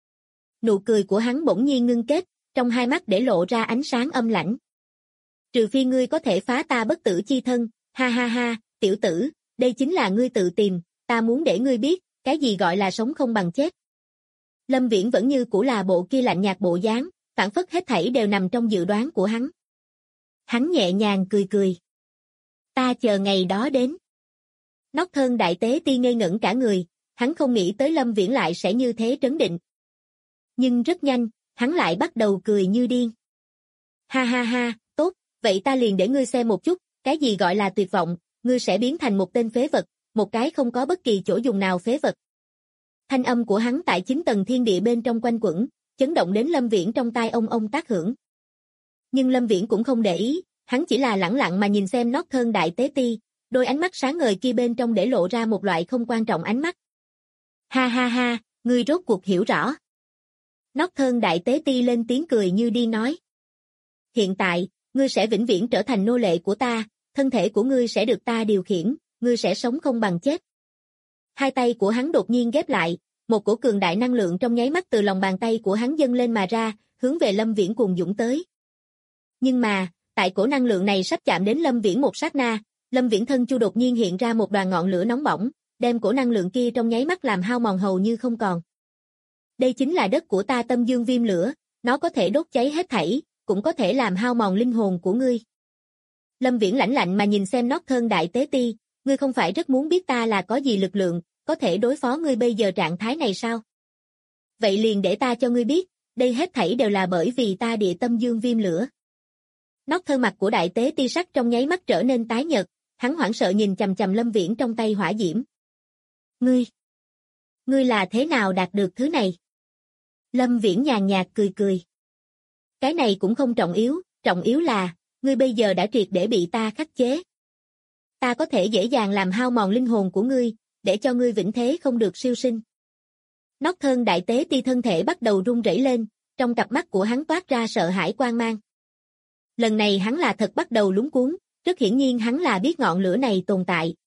Nụ cười của hắn bỗng nhiên ngưng kết, trong hai mắt để lộ ra ánh sáng âm lãnh. Trừ phi ngươi có thể phá ta bất tử chi thân, ha ha ha, tiểu tử, đây chính là ngươi tự tìm, ta muốn để ngươi biết, cái gì gọi là sống không bằng chết. Lâm Viễn vẫn như cũ là bộ kia lạnh nhạt bộ dáng, phảng phất hết thảy đều nằm trong dự đoán của hắn. Hắn nhẹ nhàng cười cười. Ta chờ ngày đó đến. Nóc Thân Đại Tế Ti ngây ngẩn cả người, hắn không nghĩ tới Lâm Viễn lại sẽ như thế trấn định. Nhưng rất nhanh, hắn lại bắt đầu cười như điên. Ha ha ha, tốt, vậy ta liền để ngươi xem một chút, cái gì gọi là tuyệt vọng, ngươi sẽ biến thành một tên phế vật, một cái không có bất kỳ chỗ dùng nào phế vật. Thanh âm của hắn tại 9 tầng thiên địa bên trong quanh quẩn, chấn động đến Lâm Viễn trong tai ông tác hưởng. Nhưng Lâm Viễn cũng không để ý, hắn chỉ là lẳng lặng mà nhìn xem Nóc Thân Đại Tế Ti, đôi ánh mắt sáng ngời kia bên trong để lộ ra một loại không quan trọng ánh mắt. Ha ha ha, ngươi rốt cuộc hiểu rõ. Nóc Thân Đại Tế Ti lên tiếng cười như điên nói. Hiện tại, ngươi sẽ vĩnh viễn trở thành nô lệ của ta, thân thể của ngươi sẽ được ta điều khiển, ngươi sẽ sống không bằng chết. Hai tay của hắn đột nhiên ghép lại, một cổ cường đại năng lượng trong nháy mắt từ lòng bàn tay của hắn dâng lên mà ra, hướng về Lâm Viễn cuồn dũng tới. Nhưng mà, tại cổ năng lượng này sắp chạm đến Lâm Viễn một sát na, Lâm Viễn thân chu đột nhiên hiện ra một đoàn ngọn lửa nóng bỏng, đem cổ năng lượng kia trong nháy mắt làm hao mòn hầu như không còn. Đây chính là đất của ta Tâm Dương Viêm Lửa, nó có thể đốt cháy hết thảy, cũng có thể làm hao mòn linh hồn của ngươi. Lâm Viễn lạnh lạnh mà nhìn xem Nóc Thân Đại Tế Ti, ngươi không phải rất muốn biết ta là có gì lực lượng, có thể đối phó ngươi bây giờ trạng thái này sao? Vậy liền để ta cho ngươi biết, đây hết thảy đều là bởi vì ta Địa Tâm Dương Viêm Lửa. Nóc Thân mặt của Đại Tế Ti sắc trong nháy mắt trở nên tái nhợt, hắn hoảng sợ nhìn chằm chằm Lâm Viễn trong tay hỏa diễm. Ngươi là thế nào đạt được thứ này? Lâm Viễn nhàn nhạt cười cười. Cái này cũng không trọng yếu là, ngươi bây giờ đã triệt để bị ta khắc chế. Ta có thể dễ dàng làm hao mòn linh hồn của ngươi, để cho ngươi vĩnh thế không được siêu sinh. Nóc Thân Đại Tế Ti thân thể bắt đầu run rẩy lên, trong cặp mắt của hắn toát ra sợ hãi quang mang. Lần này hắn là thật bắt đầu lúng cuống, rất hiển nhiên hắn là biết ngọn lửa này tồn tại.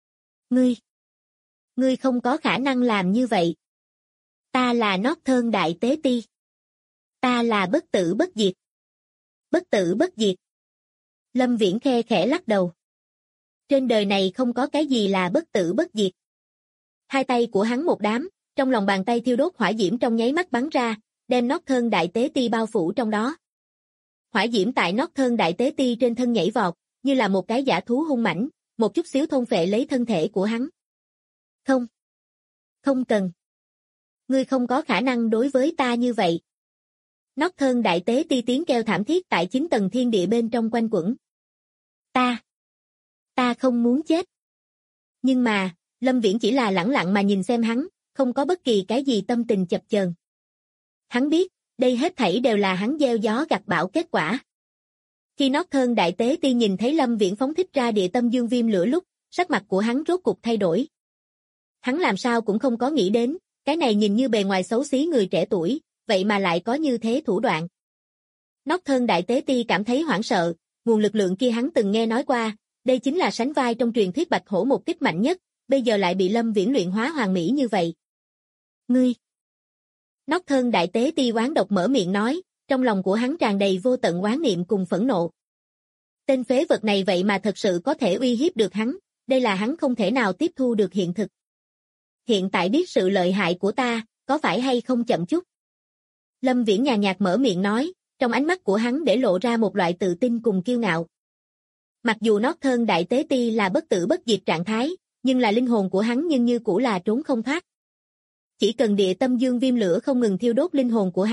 Ngươi không có khả năng làm như vậy. Ta là Nóc Thân Đại Tế Ti. Ta là bất tử bất diệt. Bất tử bất diệt. Lâm Viễn khe khẽ lắc đầu. Trên đời này không có cái gì là bất tử bất diệt. Hai tay của hắn một đám, trong lòng bàn tay thiêu đốt hỏa diễm trong nháy mắt bắn ra, đem Nóc Thân Đại Tế Ti bao phủ trong đó. Hỏa diễm tại Nóc Thân Đại Tế Ti trên thân nhảy vọt, như là một cái dã thú hung mãnh, một chút xíu thôn phệ lấy thân thể của hắn. Không cần. Ngươi không có khả năng đối với ta như vậy. Nóc Thân Đại Tế Ti tiếng kêu thảm thiết tại 9 tầng thiên địa bên trong quanh quẩn. Ta không muốn chết. Nhưng mà, Lâm Viễn chỉ là lẳng lặng mà nhìn xem hắn, không có bất kỳ cái gì tâm tình chập chờn. Hắn biết, đây hết thảy đều là hắn gieo gió gặt bão kết quả. Khi Nóc Thân Đại Tế Ti nhìn thấy Lâm Viễn phóng thích ra Địa Tâm Dương Viêm Lửa lúc, sắc mặt của hắn rốt cục thay đổi. Hắn làm sao cũng không có nghĩ đến, cái này nhìn như bề ngoài xấu xí người trẻ tuổi, vậy mà lại có như thế thủ đoạn. Nóc Thân Đại Tế Ti cảm thấy hoảng sợ, nguồn lực lượng kia hắn từng nghe nói qua, đây chính là sánh vai trong truyền thuyết Bạch Hổ một kích mạnh nhất, bây giờ lại bị Lâm Viễn luyện hóa hoàn mỹ như vậy. Ngươi! Nóc Thân Đại Tế Ti oán độc mở miệng nói, trong lòng của hắn tràn đầy vô tận oán niệm cùng phẫn nộ. Tên phế vật này vậy mà thật sự có thể uy hiếp được hắn, đây là hắn không thể nào tiếp thu được hiện thực. Hiện tại biết sự lợi hại của ta, có phải hay không chậm chút? Lâm Viễn nhàn nhạt mở miệng nói, trong ánh mắt của hắn để lộ ra một loại tự tin cùng kiêu ngạo. Mặc dù Nóc Thân Đại Tế Ti là bất tử bất diệt trạng thái, nhưng là linh hồn của hắn nhưng như cũ là trốn không thoát. Chỉ cần Địa Tâm Dương Viêm Lửa không ngừng thiêu đốt linh hồn của hắn,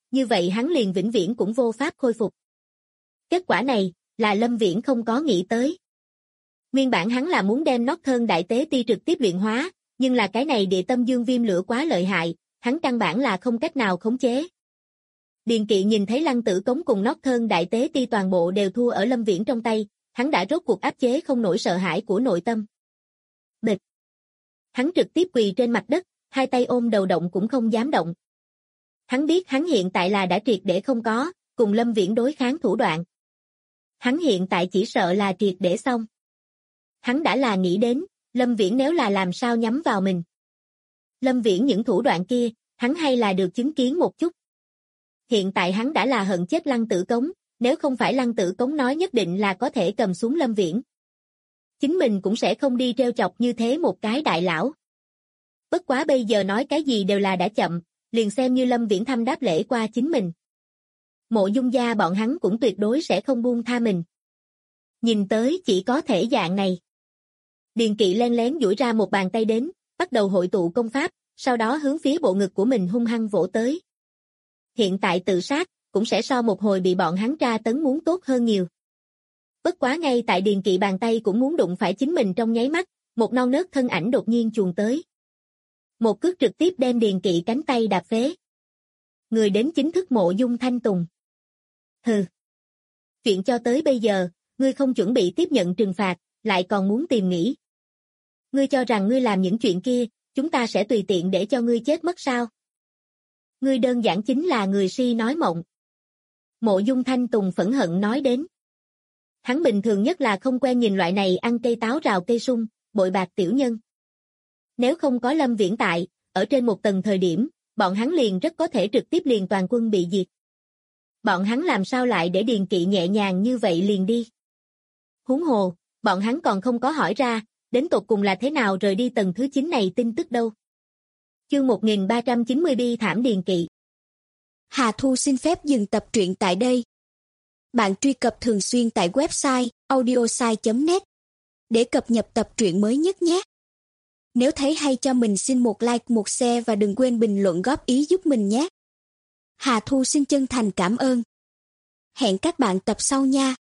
như vậy hắn liền vĩnh viễn cũng vô pháp khôi phục. Kết quả này, là Lâm Viễn không có nghĩ tới. Nguyên bản hắn là muốn đem Northern Đại Tế Ti trực tiếp luyện hóa, nhưng là cái này địa tâm dương viêm lửa quá lợi hại, hắn căn bản là không cách nào khống chế. Điền Kỵ nhìn thấy Lăng Tử Cống cùng Northern Đại Tế Ti toàn bộ đều thua ở Lâm Viễn trong tay, hắn đã rốt cuộc áp chế không nổi sợ hãi của nội tâm. Bịch! Hắn trực tiếp quỳ trên mặt đất, hai tay ôm đầu động cũng không dám động. Hắn biết hắn hiện tại là đã triệt để không có, cùng Lâm Viễn đối kháng thủ đoạn. Hắn hiện tại chỉ sợ là triệt để xong. Hắn đã là nghĩ đến, Lâm Viễn nếu là làm sao nhắm vào mình. Lâm Viễn những thủ đoạn kia, hắn hay là được chứng kiến một chút. Hiện tại hắn đã là hận chết Lăng Tử Cống, nếu không phải Lăng Tử Cống nói nhất định là có thể cầm xuống Lâm Viễn. Chính mình cũng sẽ không đi treo chọc như thế một cái đại lão. Bất quá bây giờ nói cái gì đều là đã chậm, liền xem như Lâm Viễn thăm đáp lễ qua chính mình. Mộ Dung gia bọn hắn cũng tuyệt đối sẽ không buông tha mình. Nhìn tới chỉ có thể dạng này. Điền Kỵ len lén duỗi ra một bàn tay đến, bắt đầu hội tụ công pháp, sau đó hướng phía bộ ngực của mình hung hăng vỗ tới. Hiện tại tự sát, cũng sẽ so một hồi bị bọn hắn tra tấn muốn tốt hơn nhiều. Bất quá ngay tại Điền Kỵ bàn tay cũng muốn đụng phải chính mình trong nháy mắt, một non nớt thân ảnh đột nhiên chuồn tới. Một cước trực tiếp đem Điền Kỵ cánh tay đạp phế. Người đến chính thức Mộ Dung Thanh Tùng. Hừ. Chuyện cho tới bây giờ, ngươi không chuẩn bị tiếp nhận trừng phạt, lại còn muốn tìm nghỉ. Ngươi cho rằng ngươi làm những chuyện kia, chúng ta sẽ tùy tiện để cho ngươi chết mất sao? Ngươi đơn giản chính là người si nói mộng. Mộ Dung Thanh Tùng phẫn hận nói đến. Hắn bình thường nhất là không quen nhìn loại này ăn cây táo rào cây sung, bội bạc tiểu nhân. Nếu không có Lâm Viễn tại, ở trên một tầng thời điểm, bọn hắn liền rất có thể trực tiếp liền toàn quân bị diệt. Bọn hắn làm sao lại để Điền Kỵ nhẹ nhàng như vậy liền đi? Huống hồ, bọn hắn còn không có hỏi ra, đến tột cùng là thế nào rời đi tầng thứ 9 này tin tức đâu. Chương 1390 bi thảm Điền Kỵ. Hà Thu xin phép dừng tập truyện tại đây. Bạn truy cập thường xuyên tại website audiosai.net để cập nhật tập truyện mới nhất nhé. Nếu thấy hay cho mình xin một like, một share và đừng quên bình luận góp ý giúp mình nhé. Hà Thu xin chân thành cảm ơn. Hẹn các bạn tập sau nha.